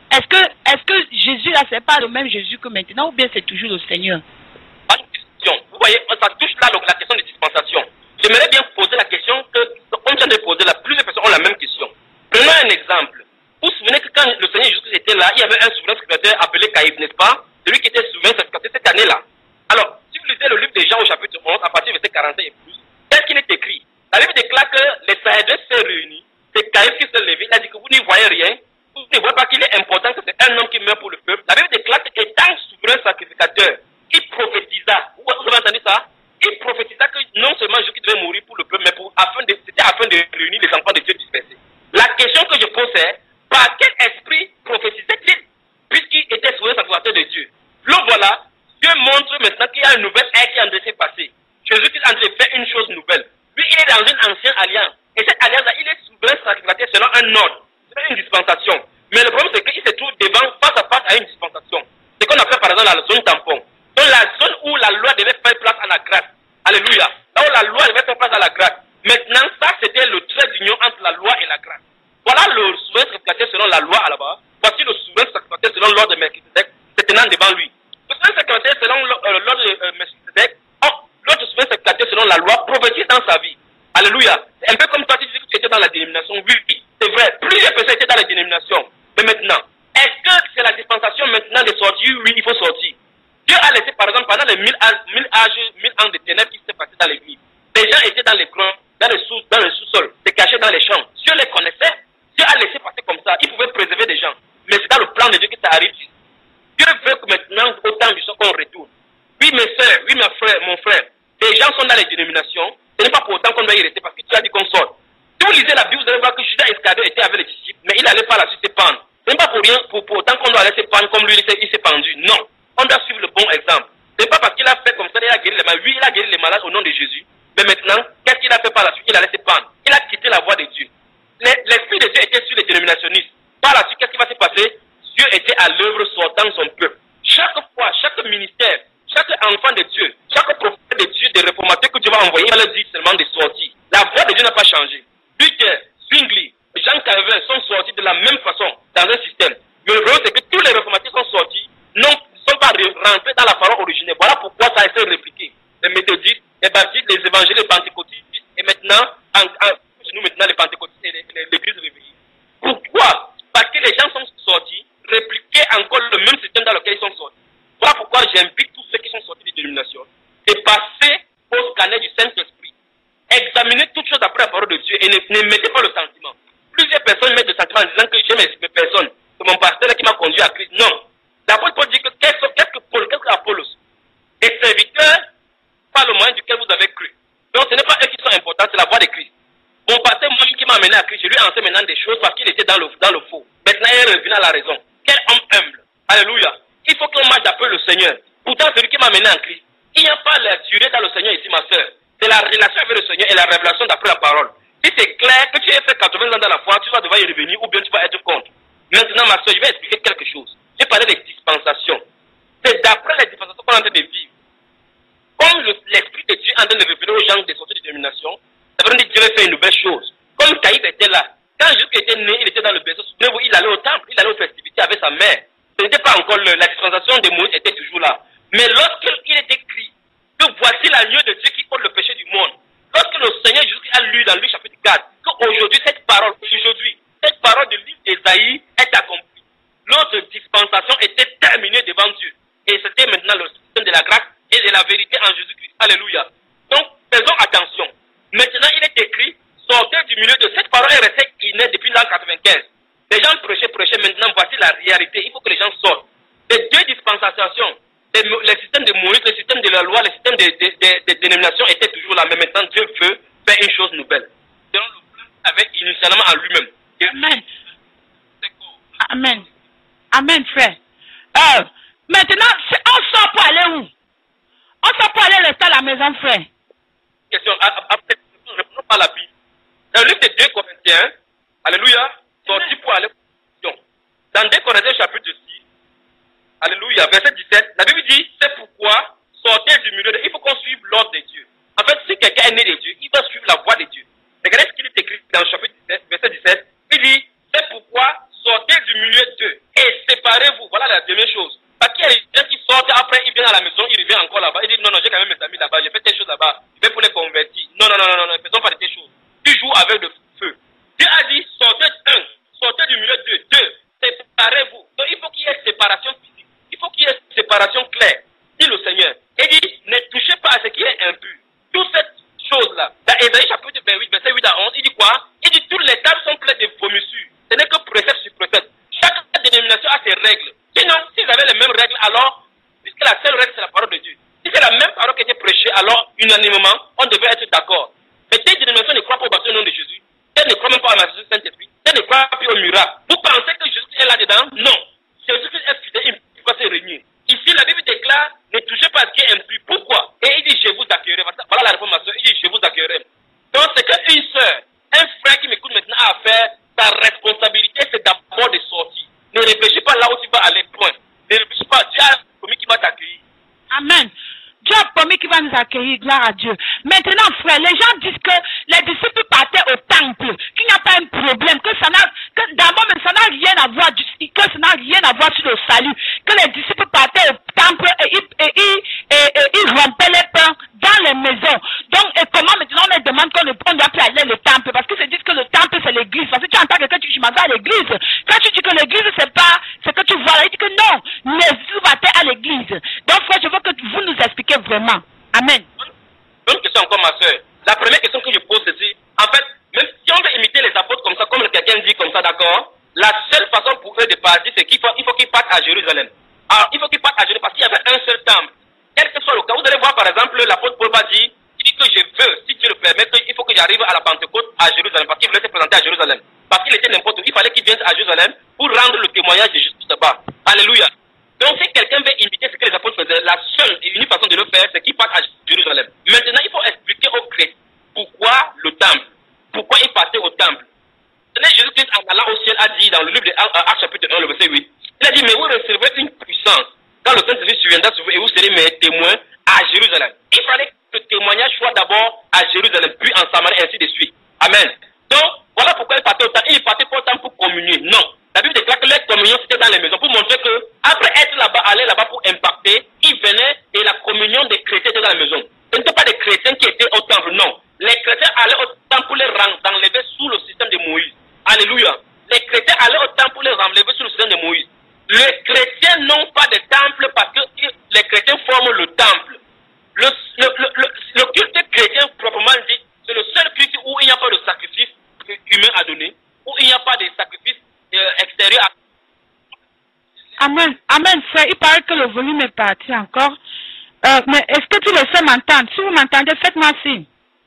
Est-ce que, est-ce que Jésus là, c'est pas le même Jésus que maintenant ou bien c'est toujours le Seigneur? Pas une question. Vous voyez, ça touche là donc, la question de dispensation. J'aimerais bien poser la question que, comme tu viens de poser là, plusieurs personnes ont la même question. Prenons un exemple. Vous vous souvenez que quand le Seigneur Jésus était là, il y avait un souverain sacrificateur appelé Caïphe, n'est-ce pas? Celui qui était souverain sacrificateur cette année-là. Alors, si vous lisez le livre des Jean au chapitre onze, à partir du verset quarante-cinq et plus, qu'est-ce qu'il est écrit? La Bible déclare que les Sanhédrins se réunissent. C'est Caïphe qui s'est levé. Il a dit que vous n'y voyez rien. Vous ne voyez pas qu'il est important que c'est un homme qui meurt pour le peuple. La Bible déclare qu'étant souverain sacrificateur, il prophétisa. Vous avez entendu ça? Il prophétisa que non seulement Jésus qui devait mourir pour le peuple, mais pour, afin de, c'était afin de réunir les enfants de Dieu dispersés. La question que je pose est, par quel esprit prophétisait-il, puisqu'il était souverain sacrificateur de Dieu? Le voilà, Dieu montre maintenant qu'il y a une nouvelle ère qui est en train de se passer. Jésus est en train de faire une chose nouvelle. Lui, il est dans une ancienne alliance. Et cette alliance-là, il est souverain sacrificateur selon un ordre, selon une dispensation. Mais le problème, c'est qu'il se trouve devant, face à face à une dispensation. C'est ce qu'on appelle par exemple la zone tampon. Donc la zone où la loi devait faire place à la grâce. Alléluia. Là où la loi devait faire place à la grâce. Maintenant, ça, c'était le trait d'union entre la loi et la grâce. Voilà le souverain sacrificateur selon la loi à là-bas. Voici le souverain sacrificateur selon l'ordre de Melchizedek, se tenant devant lui. Le souverain sacrificateur selon l'ordre de Melchizedek, l'autre souverain sacrificateur selon la loi, prophétise dans sa vie. Alléluia. C'est un peu comme toi, tu dis que tu étais dans la dénomination. Oui, c'est vrai. Plusieurs personnes étaient dans la dénomination. Mais maintenant, est-ce que c'est la dispensation maintenant de sortir? Oui, il faut sortir. Dieu a laissé, par exemple, pendant les mille âges, mille âges, mille ans de ténèbres qui s'est passé dans l'église. Les gens étaient dans les coins, dans le sous, dans le sous-sol, se cachaient dans les champs. Dieu les connaissait. Dieu a laissé passer comme ça. Il pouvait préserver des gens. Mais c'est dans le plan de Dieu que ça arrive. Dieu veut que maintenant, au temps du soir, qu'on retourne. Oui, mes soeurs, oui, mes frères, mon frère. Les gens sont dans les dénominations. Ce n'est pas pour autant qu'on doit y rester parce que tu as dit qu'on sort. Si vous lisez la Bible, vous allez voir que Judas Iscariot était avec les disciples, mais il n'allait pas là-dessus se pendre. Ce n'est pas pour rien, pour, pour autant qu'on doit aller se pendre comme lui, il s'est pendu. Non. On doit suivre le bon exemple. Ce n'est pas parce qu'il a fait comme ça, il a guéri les malades. Oui, il a guéri les malades au nom de Jésus. Mais maintenant, qu'est-ce qu'il a fait par la suite? Il allait se pendre. Il a quitté la voie de Dieu. L'esprit de Dieu était sur les dénominationnistes. Par la suite, qu'est-ce qui va se passer? Dieu était à l'œuvre sortant son peuple. Chaque fois, chaque ministère, chaque enfant de Dieu, chaque prophète de Dieu, des réformateurs que Dieu va envoyer, il va leur dire seulement de sortir. La voix de Dieu n'a pas changé. Luther, Zwingli, Jean Calvin sont sortis de la même façon dans un système. Mais le problème, c'est que tous les réformateurs sont sortis, non, ne sont pas rentrés dans la parole originelle. Voilà pourquoi ça a été répliqué. Les méthodistes, les baptistes, les évangélistes, les pentecôtistes, et maintenant, en, en, nous maintenant les pentecôtistes et l'église réveillée. Pourquoi? Parce que les gens sont sortis, répliquer encore le même système dans lequel ils sont sortis. Voilà pourquoi j'invite tous ceux qui sont sortis des dénominations de passer au scanner du Saint-Esprit. Examinez toutes choses après la parole de Dieu et ne, ne mettez pas le sentiment. Plusieurs personnes mettent le sentiment en disant que j'aime mes personnes. C'est mon pasteur qui m'a conduit à Christ. Non. L'apôtre Paul dit que qu'est-ce que Paul, qu'est-ce que Apollos? Des serviteurs par le moyen duquel vous avez cru. Donc ce n'est pas eux qui sont importants, c'est la voix de Christ. Mon pasteur moi qui m'a amené à Christ, je lui ai enseigné maintenant des choses parce qu'il était dans le, dans le faux. Maintenant il est revenu à la raison. Quel homme humble. Alléluia. Il faut qu'on marche d'après le Seigneur. Pourtant, celui qui m'a amené en Christ, il n'y a pas la durée dans le Seigneur ici, ma soeur. C'est la relation avec le Seigneur et la révélation d'après la parole. Si c'est clair que tu as fait quatre-vingts ans dans la foi, tu vas devoir y revenir ou bien tu vas être contre. Maintenant, ma soeur, je vais expliquer quelque chose. Je vais parler des dispensations. C'est d'après les dispensations qu'on est en train de vivre. Comme l'Esprit de Dieu est en train de révéler aux gens des sorties de dénomination, ça veut dire que Dieu va faire une nouvelle chose. Comme Caïphe était là, quand Jésus était né, il était dans le berceau. Souvenez-vous, il allait au temple, il allait aux festivités avec sa mère. Ce n'était pas encore le, la dispensation de Moïse était toujours là. Mais lorsqu'il est écrit que voici l'agneau de Dieu qui ôte le péché du monde, lorsque le Seigneur Jésus a lu dans Luc chapitre quatre, qu'aujourd'hui cette parole, aujourd'hui, cette parole du livre d'Ésaïe est accomplie. L'autre dispensation était terminée devant Dieu. Et c'était maintenant le système de la grâce et de la vérité en Jésus-Christ. Alléluia. Donc, faisons attention. Maintenant, il est écrit, sortez du milieu de cette parole est restée inerte depuis l'an quatre-vingt-quinze. Les gens prêchaient, prêchaient, maintenant voici la réalité. Il faut que les gens sortent. Les deux dispensations, les, les systèmes de Moïse, le système de la loi, le système des de, de, de dénominations étaient toujours là. Mais maintenant, Dieu veut faire une chose nouvelle. Selon le plan avec initialement en lui-même. Amen. Amen. Amen, frère. Euh, maintenant, on sort pour aller où? On sort pour aller rester à la maison, frère. Question. Après, répondons pas à la Bible. Dans le livre de deux Corinthiens, alléluia, sorti pour aller dans deux Corinthiens chapitre six, alléluia, verset dix-sept, la Bible dit, c'est pourquoi sortez du milieu de... Il faut qu'on suive l'ordre de Dieu. En fait, si quelqu'un est né de Dieu, il doit suivre la voie de Dieu. Regardez ce qu'il est écrit dans le chapitre dix-sept, verset dix-sept, il dit, c'est pourquoi sortez du milieu d'eux et la première chose. Parce qu'il y a des gens qui sortent, après ils viennent à la maison, ils reviennent encore là-bas, ils disent non, non, j'ai quand même mes amis là-bas, j'ai fait telle chose là-bas, je vais pour les convertir. Non, non, non, non, non, ne faisons pas de telles choses. Tu joues avec le feu. Dieu a dit, sortez un, sortez du milieu de deux, séparez-vous. Donc il faut qu'il y ait séparation physique, il faut qu'il y ait séparation claire, dit le Seigneur. Et dit, ne touchez pas à ce qui est impur. Toute cette chose-là, dans Ésaïe chapitre vingt-huit, verset huit à onze, il dit quoi? Il dit, toutes les tables sont pleines de vomissures. Ce n'est que précepte sur précepte. Chaque dénomination a ses règles. Sinon, s'ils avaient les mêmes règles, alors, puisque la seule règle, c'est la parole de Dieu. Si c'est la même parole qui était prêchée, alors, unanimement, on devait être d'accord. Mais telle dénomination ne croit pas au baptême au nom de Jésus. Elle ne croit même pas à la Saint-Esprit. Elle ne croit plus au miracle. Vous pensez que Jésus est là-dedans? Non. Jésus-Christ est fidèle, il ne peut pas se réunir. Ici, la Bible déclare, ne touchez pas à ce qui est impur. Pourquoi? Et il dit, je vous accueillerai. Voilà la réponse, ma soeur. Il dit, je vous accueillerai. Donc, c'est qu'une soeur, un frère qui m'écoute maintenant a à faire, sa responsabilité, c'est d'abord de sortir. Ne réfléchis pas là où tu vas aller, point. Ne réfléchis pas, Dieu a promis qu'il va t'accueillir. Amen. Dieu a promis qu'il va nous accueillir, gloire à Dieu. Maintenant, frère, les gens disent que les disciples partaient au temple, qu'il n'y a pas un problème, que ça n'a, que d'abord, mais ça n'a rien à voir, que ça n'a rien à voir sur le salut, que les disciples partaient au temple et ils et, et, et, et, ils rompaient les pains dans les maisons. Donc, et comment maintenant on me demande qu'on ne doit plus aller au temple, parce qu'ils se disent que le temple c'est l'église, parce que tu entends quelqu'un qui dit, je m'en vais à l'église. Quand tu dis que l'église c'est pas ce que tu vois là, il dit que non, les disciples partaient à l'église. Donc, frère, je veux que vous nous expliquiez vraiment. Amen. Une question encore, ma soeur. La première question que je pose, c'est si, en fait, même si on veut imiter les apôtres comme ça, comme quelqu'un dit comme ça, d'accord, la seule façon pour eux de partir, c'est qu'il faut, il faut qu'ils partent à Jérusalem. Alors, il faut qu'ils partent à Jérusalem parce qu'il y avait un seul temple. Quel que soit le cas, vous allez voir par exemple, l'apôtre Paul va dire, il dit que je veux, si Dieu le permet, il faut que j'arrive à la Pentecôte à Jérusalem, parce qu'il voulait se présenter à Jérusalem. Parce qu'il était n'importe où, il fallait qu'il vienne à Jérusalem pour rendre le témoignage de Jésus là-bas. Alléluia. Donc, si quelqu'un veut imiter ce que les apôtres faisaient, la seule et unique façon de le faire, c'est qu'il parte à Jérusalem. Maintenant, il faut expliquer aux chrétiens pourquoi le temple, pourquoi ils partaient au temple. Jésus-Christ, en allant au ciel, a dit dans le livre de Actes chapitre un, le verset huit, il a dit, mais vous recevrez une puissance quand le Saint-Esprit surviendra sur vous et vous serez mes témoins à Jérusalem. Il fallait que le témoignage soit d'abord à Jérusalem, puis en Samarie, ainsi de suite. Amen. Donc, voilà pourquoi ils partaient au temple. Ils ne partaient pas au temple pour communier. Non. La Bible déclare que leur communion, c'était dans les maisons, pour montrer que, après être là-bas, aller là-bas pour impacter, ils venaient et la communion des chrétiens était dans la maison. Ce n'étaient pas des chrétiens qui étaient au temple, non. Les chrétiens allaient au temple pour les enlever sous le système de Moïse. Alléluia. Les chrétiens allaient au temple pour les enlever sous le système de Moïse. Les chrétiens n'ont pas de temple parce que les chrétiens forment le temple. Le, le, le, le, le culte chrétien, proprement dit, c'est le seul culte où il n'y a pas de sacrifice humain à donner, où il n'y a pas de sacrifice euh, extérieur à... Amen. Amen, frère. Il paraît que le volume est parti encore. Euh, mais est-ce que tu le sais m'entendre? Si vous m'entendez, faites-moi signe.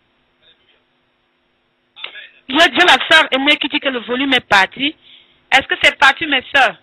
J'ai la sœur aimée qui dit que le volume est parti. Est-ce que c'est parti, mes sœurs?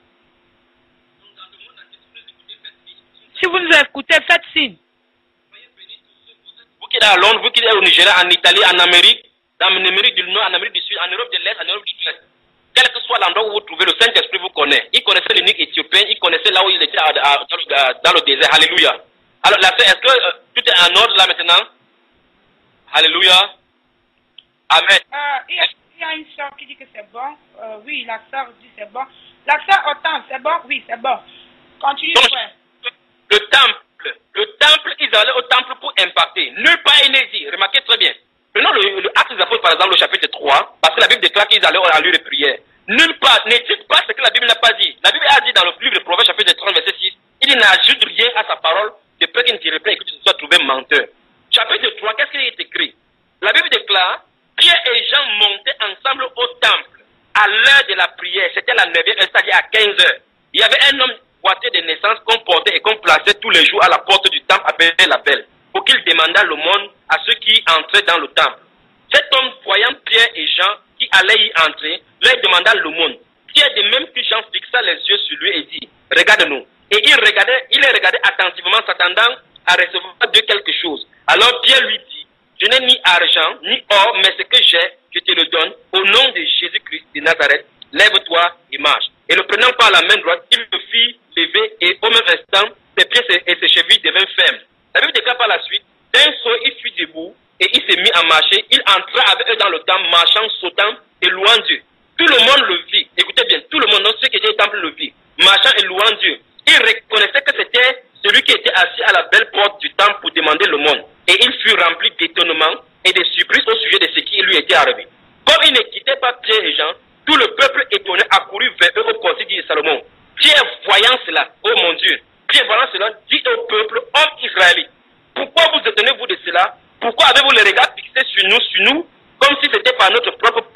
Si vous nous écoutez, faites signe. Vous qui êtes à Londres, vous qui êtes au Nigeria, en Italie, en Amérique, dans l'Amérique du Nord, en Amérique du Sud, en Europe de l'Est, en Europe du Sud, quel que soit l'endroit où vous trouvez, le Saint-Esprit vous connaît. Il connaissait l'unique Éthiopien, il connaissait là où il était à, à, à, dans le désert. Alléluia. Alors, la sœur, est-ce que euh, tout est en ordre là maintenant? Alléluia. Amen. Euh, il, y a, il y a une sœur qui dit que c'est bon. Euh, oui, la sœur dit c'est bon. La sœur Autant, c'est bon? Oui, c'est bon. Continue, frère. Le temple, le temple, ils allaient au temple pour impacter. Nulle part énésie. Remarquez très bien. Prenons le, le Acte des Apôtres, par exemple, le chapitre trois, parce que la Bible déclare qu'ils allaient à lieu de prière. Nulle part, ne dites pas ce que la Bible n'a pas dit. La Bible a dit dans le livre de Proverbes, chapitre trente, verset six, il n'ajoute rien à sa parole, de peur qu'il ne te reprenne et que tu te sois trouvé menteur. Chapitre trois, qu'est-ce qu'il est écrit? La Bible déclare, Pierre et Jean montaient ensemble au temple, à l'heure de la prière. C'était la neuvième, c'est-à-dire à quinze heures. Il y avait un homme boiteux de naissance qu'on portait et qu'on plaçait tous les jours à la porte du temple appelé la Belle, pour qu'il demandât l'aumône à ceux qui entraient dans le temple. Cet homme, voyant Pierre et Jean qui allaient y entrer, leur demanda l'aumône. Pierre, de même que Jean, fixa les yeux sur lui et dit, regarde-nous. Et il regardait, il les regardait attentivement, s'attendant à recevoir de quelque chose. Alors Pierre lui dit, je n'ai ni argent, ni or, mais ce que j'ai, je te le donne, au nom de Jésus-Christ de Nazareth, lève-toi et marche. Et le prenant par la main droite, il le fit lever, et au même instant, ses pieds et ses chevilles devinrent fermes. La Bible déclare par la suite, d'un saut, il fut debout, et il s'est mis à marcher. Il entra avec eux dans le temple, marchant, sautant et louant Dieu. Tout le monde le vit. Écoutez bien, tout le monde, non, ceux qui étaient au temple le vit, marchant et louant Dieu.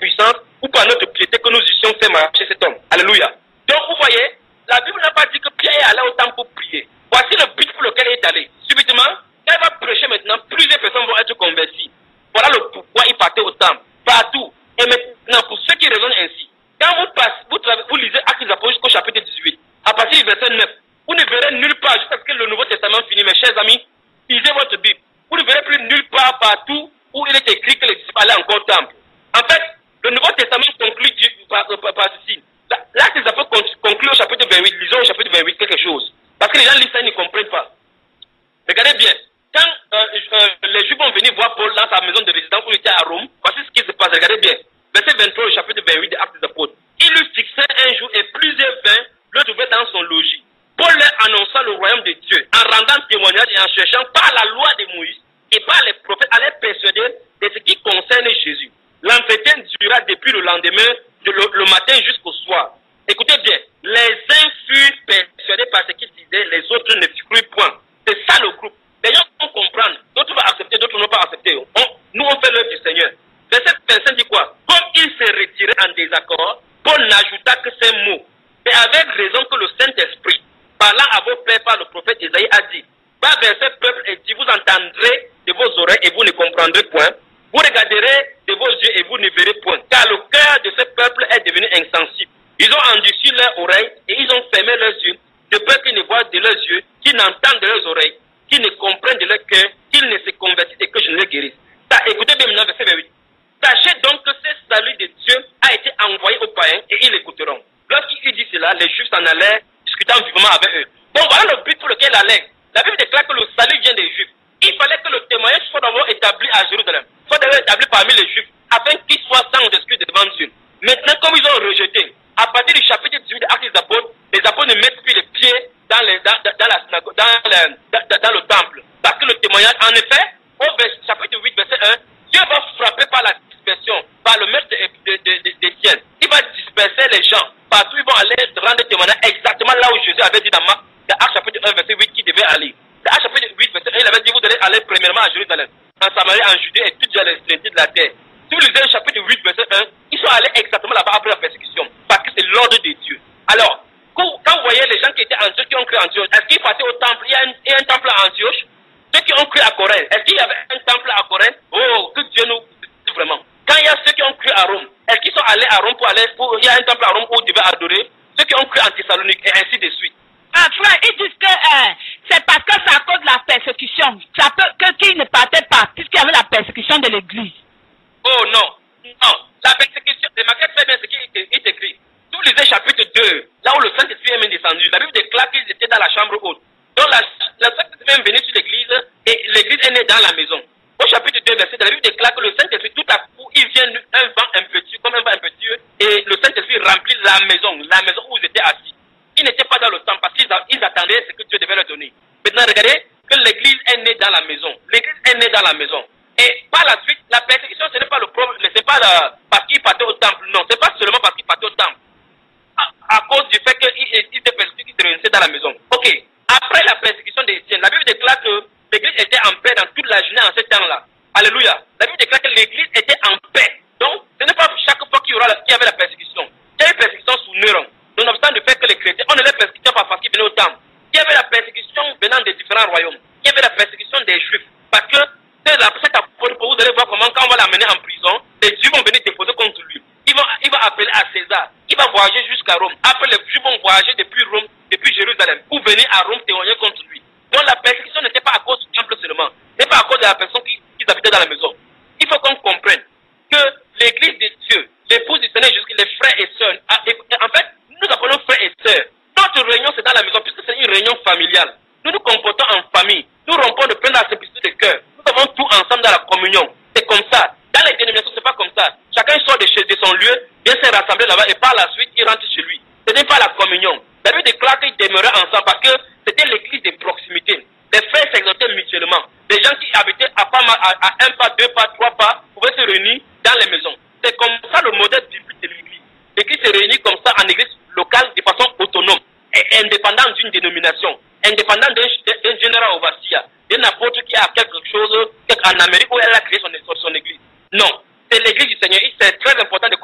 puissance ou par notre piété que nous eussions fait marcher cet homme. Alléluia. Donc vous voyez, la Bible n'a pas dit que Pierre est allé au temple pour prier. Voici le but pour lequel il est allé. Subitement, quand il va prêcher maintenant, plusieurs personnes vont être converties. Voilà le pourquoi il partait au temple, partout. Et maintenant, pour ceux qui raisonnent ainsi, quand vous, passez, vous, vous lisez Actes des Apôtres jusqu'au chapitre dix-huit, à partir du verset neuf, vous ne verrez nulle part, jusqu'à ce que le Nouveau Testament finisse, mes chers amis, lisez votre Bible. Vous ne verrez plus nulle part partout où il est écrit que les disciples allaient encore au temple. En fait, le Nouveau Testament conclut par, par, par ceci. L'Acte des Apôtres conclut au chapitre vingt-huit, lisons au chapitre vingt-huit quelque chose. Parce que les gens lisent ça, ils ne comprennent pas. Regardez bien. Quand euh, euh, les Juifs vont venir voir Paul dans sa maison de résidence où il était à Rome, voici ce qui se passe. Regardez bien. Verset vingt-trois au chapitre vingt-huit des Actes des Apôtres. Il lui fixait un jour et plusieurs vins le trouvaient dans son logis. Paul leur annonça le royaume de Dieu en rendant témoignage et en cherchant par la loi de Moïse et par les prophètes à les persuader de ce qui concerne Jésus. L'entretien dura depuis le lendemain, de le, le matin jusqu'au soir. Écoutez bien, les uns furent persuadés par ce qu'ils disaient, les autres ne crurent point. C'est ça le groupe. Les gens vont comprendre, d'autres vont accepter, d'autres n'ont pas accepté. On, nous, on fait l'œuvre du Seigneur. Verset vingt-cinq dit quoi? Comme il s'est retiré en désaccord, Paul n'ajouta que ces mots. C'est avec raison que le Saint-Esprit, parlant à vos pères par le prophète Isaïe, a dit: va vers ce peuple et dit, vous entendrez de vos oreilles et vous ne comprendrez point. Vous regarderez de vos yeux et vous ne verrez point. Car le cœur de ce peuple est devenu insensible. Ils ont endurci leurs oreilles et ils ont fermé leurs yeux, de peur qu'ils ne voient de leurs yeux, qu'ils n'entendent de leurs oreilles, qu'ils ne comprennent de leur cœur, qu'ils ne se convertissent et que je ne les guérisse. Ça, écoutez bien maintenant, verset vingt-huit. Sachez donc que ce salut de Dieu a été envoyé aux païens et ils l'écouteront. Lorsqu'il dit cela, les Juifs s'en allaient, discutant vivement avec eux. Donc voilà le but pour lequel il allait. La Bible déclare que le salut vient des Juifs. Il fallait que le témoignage soit d'abord établi à Jérusalem, soit d'abord établi parmi les Juifs, afin qu'ils soient sans excuse devant Dieu. Maintenant, comme ils ont rejeté, à partir du chapitre dix-huit des Actes des Apôtres, les apôtres ne mettent plus les pieds dans, les, dans, dans la synagogue, dans, le, dans, dans le temple. Parce que le témoignage, en effet, au chapitre huit, verset un, Dieu va frapper par la dispersion, par le maître d'Étienne. Il va disperser les gens. Partout, ils vont aller rendre témoignage exactement là où Jésus avait dit dans, dans Actes chapitre un, verset huit, qu'ils devaient aller. Dans Actes chapitre huit, verset un, il avait dit, vous allez aller premièrement à Jérusalem, en Samarie, en Judée et toutes les extrémités de la terre. Si vous lisez le chapitre huit, verset un, ils sont allés exactement là-bas après la persécution. Parce que c'est l'ordre de Dieu. Alors, quand, quand vous voyez les gens qui étaient en Antioche, qui ont cru en Antioche, est-ce qu'ils passaient au temple? Il y a un, il y a un temple à Antioche. Ceux qui ont cru à Corinthe, est-ce qu'il y avait un temple à Corinthe? Oh, que Dieu nous dit vraiment. Quand il y a ceux qui ont cru à Rome, est-ce qu'ils sont allés à Rome pour aller, pour, il y a un temple à Rome où ils devaient adorer? Ceux qui ont cru en Thessalonique, et ainsi de suite. Ah, frère, ils disent que euh, c'est parce que c'est à cause de la persécution. Ça peut que qu'ils ne partaient pas, puisqu'il y avait la persécution de l'église. Oh non, non. La persécution, remarquez très bien ce qui est écrit. Si vous lisez chapitre deux, là où le Saint-Esprit est même descendu, la Bible déclare qu'ils étaient dans la chambre haute. Donc la, la Saint-Esprit est même venu sur l'église et l'église est née dans la maison. Au chapitre deux, verset, la Bible déclare que le Saint-Esprit, tout à coup, il vient un vent impétueux, comme un vent impétueux, et le Saint-Esprit remplit la maison, la maison où ils étaient assis. Ils n'étaient pas dans le temple parce qu'ils attendaient ce que Dieu devait leur donner. Maintenant, regardez que l'église est née dans la maison. L'église est née dans la maison. Et par la suite, la persécution, ce n'est pas le problème, ce n'est pas la, parce qu'ils partaient au temple. Non, ce n'est pas seulement parce qu'ils partaient au temple. À, à cause du fait qu'ils étaient persécutés, qu'ils se réunissaient dans la maison. Ok. Après la persécution d'Étienne, la Bible déclare que l'église était en paix dans toute la journée en ce temps-là. Alléluia. La Bible déclare que l'église était en paix. Donc, ce n'est pas chaque fois qu'il y aura la, qu'il y avait la persécution. Il y a eu persécution sous Néron. Nonobstant le fait que les chrétiens, on ne les persécutait pas parce qu'ils venaient au temple. Il y avait la persécution venant des différents royaumes. Il y avait la persécution des Juifs. Parce que c'est la cette apôtre, vous allez voir comment quand on va l'amener en prison, les Juifs vont venir déposer contre lui. Ils vont, il va appeler à César. Il va voyager jusqu'à Rome. Après, les Juifs vont voyager depuis Rome, depuis Jérusalem, pour venir à Rome témoigner contre lui. Donc la persécution n'était pas à cause du temple seulement. Ce n'est pas à cause de la personne qui, qui habitait dans la maison. Il faut qu'on comprenne que l'église de Dieu, l'épouse du Seigneur Jésus, les frères et sœurs, en fait, nous appelons frères et sœurs. Notre réunion, c'est dans la maison, puisque c'est une réunion familiale. Nous nous comportons en famille. Nous rompons de plein la simplicité de cœur. Nous avons tout ensemble dans la communion. C'est comme ça. Dans les dénominations, c'est pas comme ça. Chacun sort de, chez, de son lieu, vient se rassembler là-bas et par la suite, il rentre chez lui. Ce n'est pas la communion. La Bible déclare qu'ils demeuraient ensemble parce que c'était l'église de proximité. Les frères s'exhortaient mutuellement. Les gens qui habitaient à, pas, à, à un pas, deux pas, trois pas, pouvaient se réunir dans les maisons. C'est comme ça le modèle biblique de l'église. L'église se réunit comme ça en église locale de façon autonome et indépendante d'une dénomination, indépendante d'un général overseer, d'un apôtre qui a quelque chose en Amérique où elle a créé son, son église. Non, c'est l'église du Seigneur. C'est très important de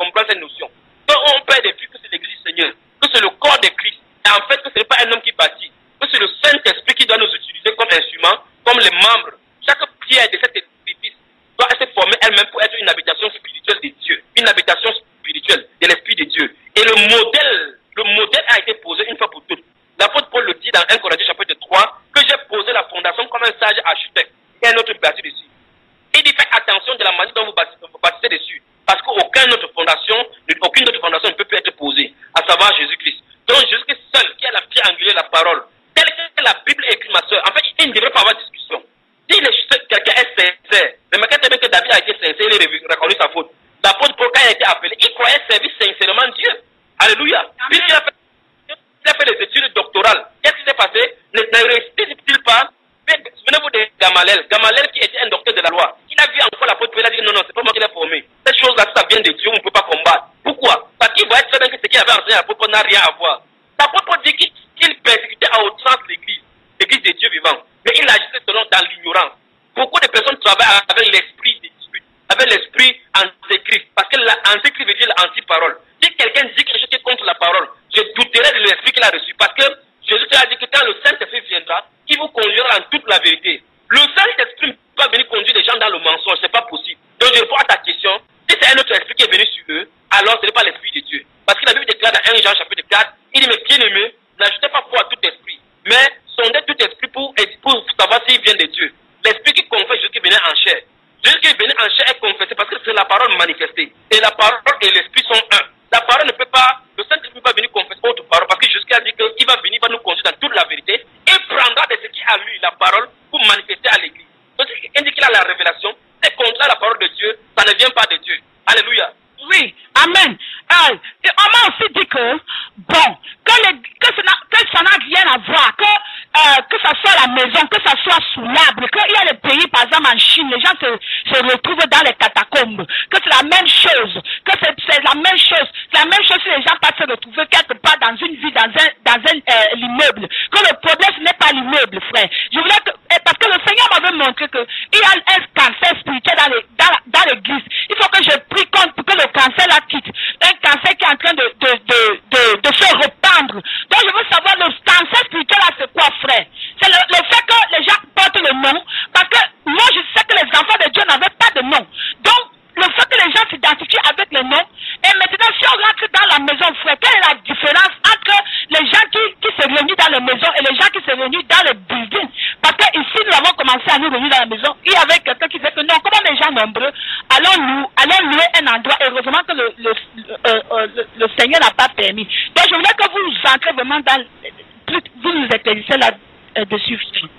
spirituelle de l'Esprit de Dieu. Et le modèle, le modèle a été posé une fois pour toutes. L'apôtre Paul le dit dans un Corinthiens chapitre trois, que j'ai posé la fondation comme un sage architecte et un autre bâti dessus. Il dit faites attention de la manière dont vous bâtissez dessus, parce qu'aucune autre fondation, aucune autre fondation ne peut plus être posée, à savoir Jésus-Christ. Donc Jésus-Christ seul qui a la pierre angulaire, la parole, telle que la Bible est écrite, ma soeur. En fait, il ne devrait pas avoir de discussion. Si quelqu'un est sincère, remarquez très bien que David a été sincère, il a reconnu sa faute. L'apôtre Paul, quand il a été appelé, il croyait servir sincèrement Dieu. Alléluia. Puis il a fait, il a fait les études doctorales. Qu'est-ce qui s'est passé? Ne, ne réussit-il pas? Souvenez-vous de Gamaliel. Gamaliel qui était un docteur de la loi. Il a vu encore l'apôtre Paul, il a dit non, non, c'est pas moi qui l'ai formé. Cette chose-là, ça vient de Dieu, on ne peut pas combattre. Pourquoi? Parce qu'il voyait très bien que ce qu'il avait enseigné à l'apôtre Paul n'a rien à voir. L'apôtre Paul dit qu'il qu'il persécutait à outrance l'église, l'église de Dieu vivant. Mais il agissait selon dans l'ignorance. Beaucoup de personnes travaillent avec l'esprit des disputes, avec l'esprit antéchrist. Parce que l'antéchrist veut dire l'anti-parole. Si quelqu'un dit quelque chose qui est contre la parole, je douterai de l'esprit qu'il a reçu. Parce que Jésus a dit que quand le Saint-Esprit viendra, il vous conduira en toute la vérité. Le Saint-Esprit ne peut pas venir conduire les gens dans le mensonge, c'est pas possible. Donc je réponds à ta question. Si c'est un autre esprit qui est venu sur eux, alors ce n'est pas l'esprit de Dieu. Parce que la Bible déclare dans un Jean chapitre quatre, il dit, mais bien aimé, n'ajoutez pas foi à tout esprit, mais sondez tout esprit pour, pour savoir s'il vient de Dieu. L'esprit qui confesse Jésus qui venait en chair. Jésus qui venait en chair est confessé parce que c'est la parole manifestée. Et la parole et l'esprit sont un. La parole ne peut pas, le Saint-Esprit ne peut pas venir confesser autre parole parce que Jésus a dit qu'il va venir, va nous conduire dans toute la vérité et prendra de ce qui a lui la parole pour manifester à l'église. Donc il dit qu'il a la révélation, c'est contre la parole de Dieu, ça ne vient pas de Dieu. Alléluia. Oui, amen. Euh, et on m'a aussi dit que, bon, que, les, que, ça n'a, que ça n'a rien à voir, que, euh, que ça soit la maison, que ça soit sous l'arbre, qu'il y a des pays, par exemple en Chine, les gens se, se retrouvent dans les catacombes, que c'est la même chose, que c'est, c'est la même chose, c'est la même chose si les gens peuvent se retrouver quelque part dans une ville, dans un, dans un, euh, l'immeuble, que le problème ce n'est pas l'immeuble, frère. Je voulais que, parce que le Seigneur m'avait montré que il y a un cancer spirituel dans, les, dans, dans l'église. Il faut que je prie compte pour que le cancer la quitte. Un cancer qui est en train de, de, de, de, de se répandre. Donc je veux savoir le cancer spirituel là c'est quoi, frère? C'est le, le fait que les gens portent le nom, parce que moi je sais que les enfants de Dieu n'avaient pas de nom. Donc le fait que les gens s'identifient avec le nom, et maintenant si on rentre dans la maison, frère, quelle est la différence entre les gens qui, qui se réunissent dans les maisons et les gens qui se réunissent dans les buildings? Parce que ici nous avons commencé à nous réunir dans la maison, il y avait quelqu'un qui disait que non, comment les gens nombreux, allons nous, allons louer un endroit, et heureusement que le, le, euh, euh, le, le Seigneur n'a pas permis. Donc je voulais que vous entrez vraiment dans, vous nous éclairissez là-dessus.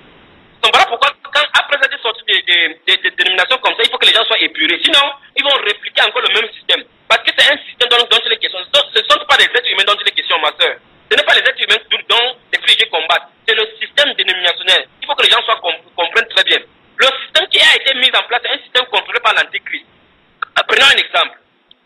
Donc voilà pourquoi, quand, après cette sortie de, de, de, de dénominations comme ça, il faut que les gens soient épurés. Sinon, ils vont répliquer encore le même système. Parce que c'est un système dont, dont il est question. Ce ne sont pas les êtres humains dont il est question, ma soeur. Ce n'est pas les êtres humains dont les frigés combattent. C'est le système dénominationnel. Il faut que les gens soient com comprennent très bien. Le système qui a été mis en place est un système contrôlé par l'Antéchrist. Prenons un exemple.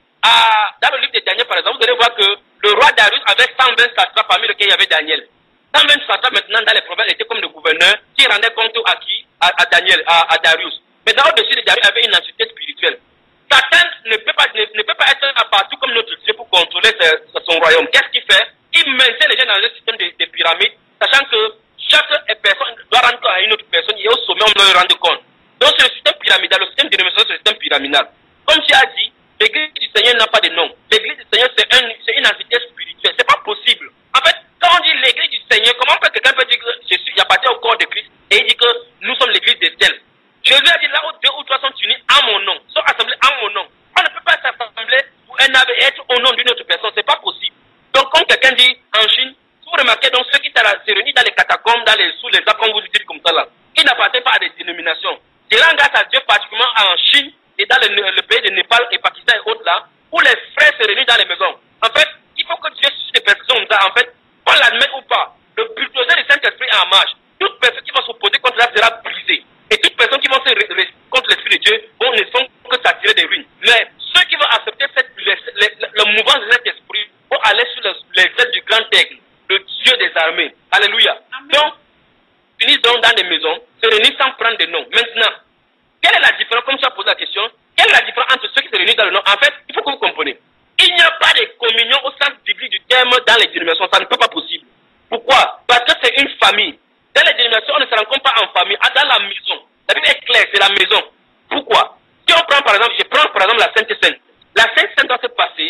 À, dans le livre de Daniel, par exemple, vous allez voir que le roi Darius avait cent vingt satrapes parmi lesquels il y avait Daniel. cent vingt satrapes maintenant dans les provinces étaient comme le gouverneur qui rendait compte à qui? À, à Daniel, à, à Darius. Maintenant, au-dessus de Darius, il y avait une entité spirituelle. Satan ne peut pas, ne, ne peut pas être à partout comme notre Dieu pour contrôler ce, son royaume. Qu'est-ce qu'il fait? Il maintient les gens dans un système de, de pyramides, sachant que chaque personne doit rendre à une autre personne et au sommet, on doit rendre compte. Donc, c'est le système pyramidal, le système de dénomination, c'est le système pyramidal. Comme tu as dit, l'église du Seigneur n'a pas de nom. L'église du Seigneur, c'est un, une entité spirituelle. C'est pas possible. En fait, quand on dit l'église du Seigneur, comment peut quelqu'un peut dire que je suis, il appartient au corps de Christ et il dit que nous sommes l'église de tel? Jésus a dit là où deux ou trois sont unis à mon nom, sont assemblés à mon nom. On ne peut pas s'assembler pour un âme et être au nom d'une autre personne. C'est pas possible. Donc, quand quelqu'un dit en Chine, vous remarquez donc ceux qui se réunissent dans les catacombes, dans les, sous les arbres, comme vous le dites comme ça là, ils n'appartiennent pas à des dénominations. Je rends grâce à Dieu particulièrement en Chine et dans le, le pays de Népal et Pakistan et autres là, où les frères se réunissent dans les maisons. En fait, il faut que Dieu suscite des personnes comme ça. En fait, qu'on l'admette ou pas, le bulldozer du Saint-Esprit est en marche. Toute personne qui va s'opposer contre ça sera brisée. Et toute personne qui va se réunir contre l'Esprit de Dieu vont ne font que s'attirer des ruines. Mais ceux qui vont accepter cette, les, les, le mouvement de cet esprit vont aller sur les, les ailes du grand aigle, le Dieu des armées. Alléluia. Amen. Donc, finissent donc dans des maisons, se réunissent sans prendre de nom. Maintenant, quelle est la différence, comme tu as posé la question, quelle est la différence entre ceux qui se réunissent dans le nom? En fait, il faut que vous compreniez. Il n'y a pas de communion au sens biblique du terme dans les dénominations. Ça ne peut pas possible. Pourquoi? Parce que c'est une famille. Dans les dénominations, on ne se rencontre pas en famille, dans la maison. La Bible est claire, c'est la maison. Pourquoi? Si on prend par exemple, je prends par exemple la Sainte Seine. La Sainte Seine doit se passer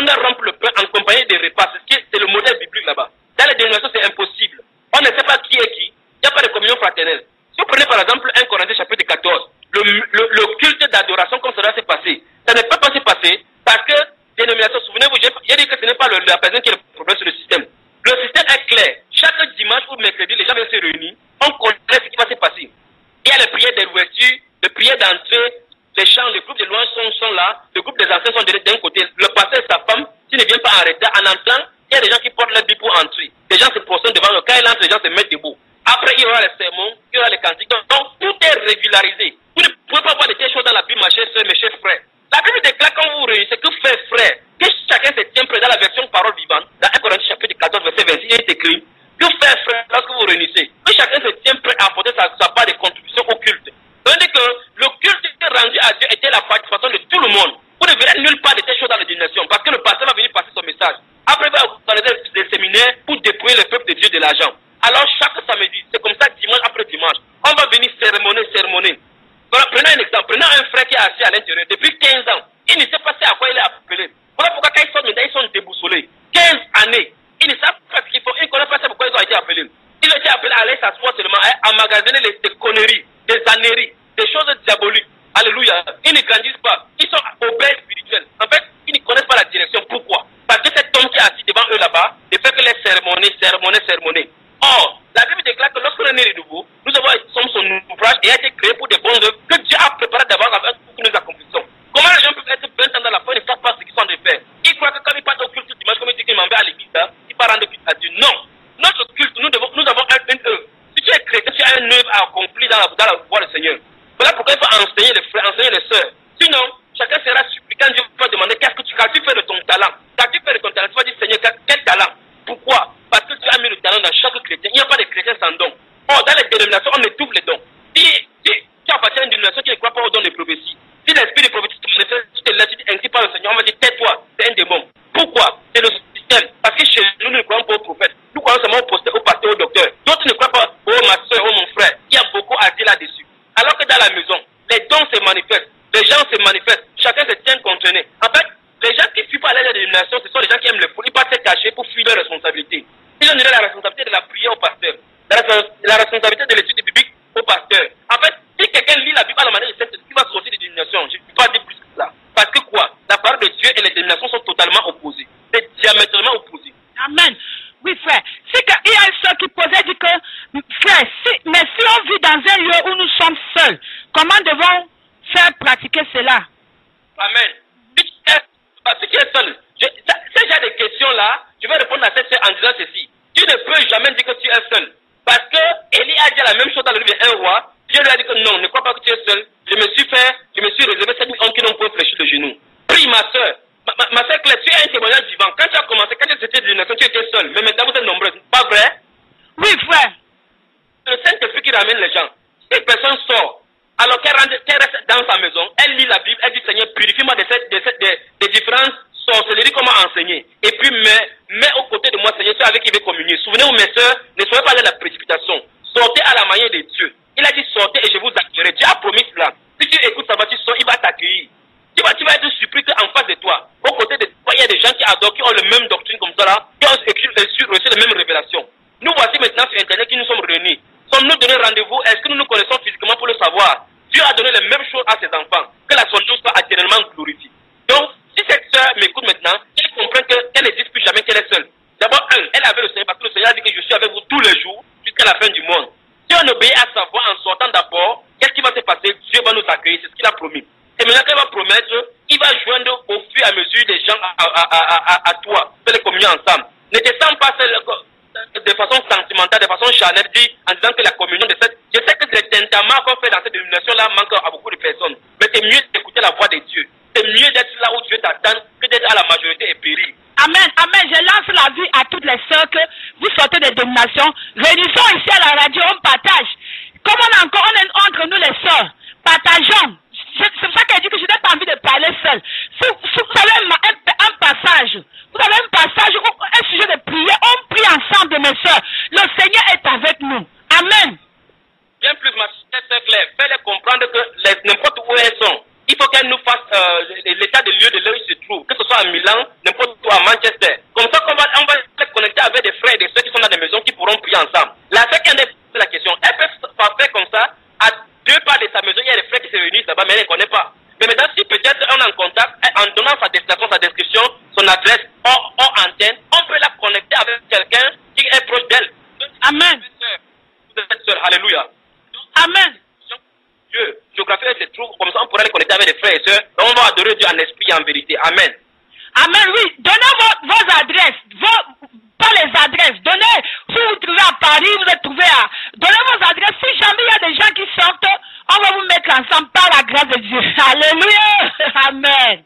on doit rompre le pain en compagnie des repas. C'est le modèle biblique là-bas. Dans les dénominations, c'est impossible. On ne sait pas qui est qui. Il n'y a pas de communion fraternelle. Si vous prenez par exemple un Corinthiens chapitre quatorze, le, le, le culte d'adoration comme cela s'est passé, ça ne peut pas se passer parce que dénomination, souvenez-vous, j'ai dit que ce n'est pas le, la personne qui est le problème sur le système. Le système est clair. Chaque dimanche ou mercredi, les gens viennent se réunir. On connaît ce qui va se passer. Il y a les prières de l'ouverture, les prières d'entrée, les chants, les groupes de louanges sont, sont là, les groupes des anciens sont d'un côté, le pasteur et sa femme, s'il ne vient pas en retard, en entrant, il y a des gens qui portent leur Bible pour entrer. Les gens se prosternent devant eux. Quand ils entrent, les gens se mettent debout. Après, il y aura les sermons, il y aura les cantiques. Donc, tout est régularisé. Vous ne pouvez pas voir de telles choses dans la Bible, ma chère soeur, mes chers frères. La Bible déclare quand vous vous réunissez que frère, frère, que chacun se tient prêt dans la version parole vivante, dans un Corinthiens chapitre quatorze, verset vingt-six, il est écrit que frère, frère, lorsque vous vous réunissez, que chacun se tient prêt à apporter sa, sa part de contribution au culte. Tandis que le culte rendu à Dieu était la satisfaction de tout le monde. Vous ne verrez nulle part de telles choses dans la dénomination, parce que le pasteur va venir passer son message. Après, il va organiser des séminaires pour dépouiller le peuple de Dieu de l'argent. Alors, chaque samedi, c'est comme ça, dimanche après dimanche, on va venir cérémoner, cérémoner. Voilà, prenons un exemple. Prenons un frère qui est assis à l'intérieur depuis quinze ans. Il ne sait pas à quoi il est appelé. Voilà pourquoi quand ils sont maintenant, ils sont déboussolés. quinze années. Ils ne savent pas ce qu'il faut. Ils ne connaissent pas pourquoi ils ont été appelés. Ils ont été appelés à aller s'asseoir seulement, à emmagasiner les, des conneries, des âneries, des choses diaboliques. Alléluia. Ils ne grandissent pas. Ils sont obèses spirituels. En fait, ils ne connaissent pas la direction. Pourquoi? Parce que cet homme qui est assis devant eux là-bas ne fait que les cérémonies, cérémonies, cérémonies. Or, la Bible déclare que lorsqu'on est né de nouveau, nous avons, sommes son ouvrage et a été créé pour des bonnes œuvres que Dieu a préparées d'avance pour que nous accomplissions. Comment les gens peuvent être vingt ans dans la foi et ne savent pas ce qu'ils sont en train de faire? Ils croient que quand ils partent au culte dimanche, comme ils disent qu'ils m'en à l'église, hein, ils partent rendre culte à Dieu. Non! Notre culte, nous, devons, nous avons un, une œuvre. Si tu es chrétien, tu as une œuvre à accomplir dans la, dans la voie du Seigneur. Voilà pourquoi il faut enseigner les frères, enseigner les sœurs. Sinon, chacun sera suppliquant. Dieu va demander qu'est-ce que tu, qu'as-tu fait de ton talent. Qu'as-tu fait de ton talent? Tu vas dire, Seigneur, quel talent? Pourquoi? Parce que tu as mis le talent dans chaque chrétien. Il n'y a pas de chrétien sans don. Or, dans les dénominations, on étouffe les dons. Si, si tu appartiens à une dénomination qui ne croit pas aux dons de prophétie, si l'esprit de prophétie te manifeste, tu te laisses, tu t'es ainsi par le Seigneur, on va dire, tais-toi, c'est un démon. Pourquoi? C'est le système. Parce que chez nous, nous ne croyons pas aux prophètes. Nous croyons seulement au pasteur, au docteur. D'autres ne croient pas, oh ma soeur, oh mon frère. Il y a beaucoup à dire là-dessus. Alors que dans la maison, les dons se manifestent. Les gens se manifestent. Chacun se tient contenté. En fait, les gens qui fuient pas l'aide de dénomination, ce sont les gens qui aiment le fou. Ils partent se cacher pour fuir leurs responsabilités. Ils ont donné la responsabilité de la prière au pasteur. La, la responsabilité de l'étude biblique au pasteur. En fait, si quelqu'un lit la Bible à la manière de cette, il va sortir des dénominations. Je ne peux pas dire plus que cela. Parce que quoi? La parole de Dieu et les dénominations sont totalement opposées. C'est diamétralement opposé. Amen. Oui, frère. C'est qu'il y a ceux qui posaient dit que, frère, si, mais si on vit dans un lieu où nous sommes seuls, comment devons faire pratiquer cela? Amen. Si tu es, si tu es seul, je, ça, ces genre de questions-là, je vais répondre à cette soeur en disant ceci. Tu ne peux jamais dire que tu es seul. Parce que Élie a dit la même chose dans le livre un roi. Dieu lui a dit que non, ne crois pas que tu es seul. Je me suis fait, je me suis réservé sept mille hommes qui n'ont pas fléchi le genou. Prie ma soeur. Ma, ma, ma soeur Claire, tu es un témoignage vivant. Quand tu as commencé, quand tu étais de l'éducation, tu étais seul. Mais maintenant vous êtes nombreux. Pas vrai? Oui, frère. Le Saint-Esprit qui ramène les gens. Si une personne sort, alors qu'elle, rentre, qu'elle reste dans sa maison, elle lit la Bible, elle dit Seigneur, purifie-moi de cette, de cette, de, des différences sorcellerie, comment enseigner. Et puis, mets, mets aux côtés de moi, Seigneur, ceux avec qui il veut communier. Souvenez-vous, mes soeurs, ne soyez pas allés à la précipitation. Sortez à la manière de Dieu. Il a dit sortez et je vous accueillerai. Dieu a promis cela. Si tu écoutes sa voix, tu sors, il va t'accueillir. Tu vas, tu vas être surpris qu'en face de toi, aux côtés de toi, il y a des gens qui adorent, qui ont le même doctrine comme ça là, qui ont reçu, reçu les mêmes révélations. Nous voici maintenant sur Internet qui nous sommes réunis. Sommes-nous donné rendez-vous? Est-ce que nous nous connaissons physiquement pour le savoir? Dieu a donné les mêmes choses à ses enfants. Que la son nom soit éternellement glorifiée. Donc, si cette sœur m'écoute maintenant, elle comprend qu'elle ne dit plus jamais qu'elle est seule. D'abord, un, elle avait le Seigneur parce que le Seigneur a dit que je suis avec vous tous les jours jusqu'à la fin du monde. Si on obéit à sa voix en sortant d'abord, qu'est-ce qui va se passer? Dieu va nous accueillir, c'est ce qu'il a promis. Et maintenant qu'il va promettre, il va joindre au fur et à mesure des gens à, à, à, à, à toi, faire les communions ensemble. Ne te sens pas seul de façon sentimentale, de façon charnelle, en disant que la communion de cette... Je sais que les tentaments qu'on fait dans cette dénomination-là manquent à beaucoup de personnes. Mais c'est mieux d'écouter la voix de Dieu. C'est mieux d'être là où Dieu t'attend que d'être à la majorité et périr. Amen, amen. Je lance la vie à toutes les sœurs que vous sortez des dénominations. Réunissons ici à la radio, on partage. Comme on a encore, on est entre nous les sœurs. Partageons. C'est pour ça qu'elle dit que je n'ai pas envie de parler seule. Si, si vous avez un, un, un passage, vous avez un passage, un sujet de prière, on prie ensemble de mes sœurs. Le Seigneur est avec nous. Amen. Bien plus, ma chère Claire, fais-les comprendre que n'importe où elles sont, il faut qu'elles nous fassent euh, l'état de lieu de là où ils se trouvent. Que ce soit à Milan, n'importe Toronto, à Manchester. Comme ça, on va, on va se connecter avec des frères et des sœurs qui sont dans des maisons qui pourront prier ensemble. La sœur qui a posé la question, elle peut faire comme ça, à deux pas de sa maison, il y a des frères qui se réunissent là-bas, mais elle ne connaît pas. Mais maintenant, si peut-être on est en contact, en donnant sa destination, sa description, son adresse, hors, hors antenne, on peut la connecter avec quelqu'un qui est proche d'elle. Amen. Vous êtes sœur, alléluia. Amen. Dieu, géographie, elle se trouve, comme ça on pourra les connecter avec des frères et sœurs. Donc on va adorer Dieu en esprit et en vérité. Amen. Amen, oui. Donnez vos, vos adresses, vos, pas les adresses. Donnez, si vous vous trouvez à Paris, vous êtes trouvé à... Donnez vos adresses. Si jamais il y a des gens qui sortent, on va vous mettre ensemble par la grâce de Dieu. Alléluia. Amen.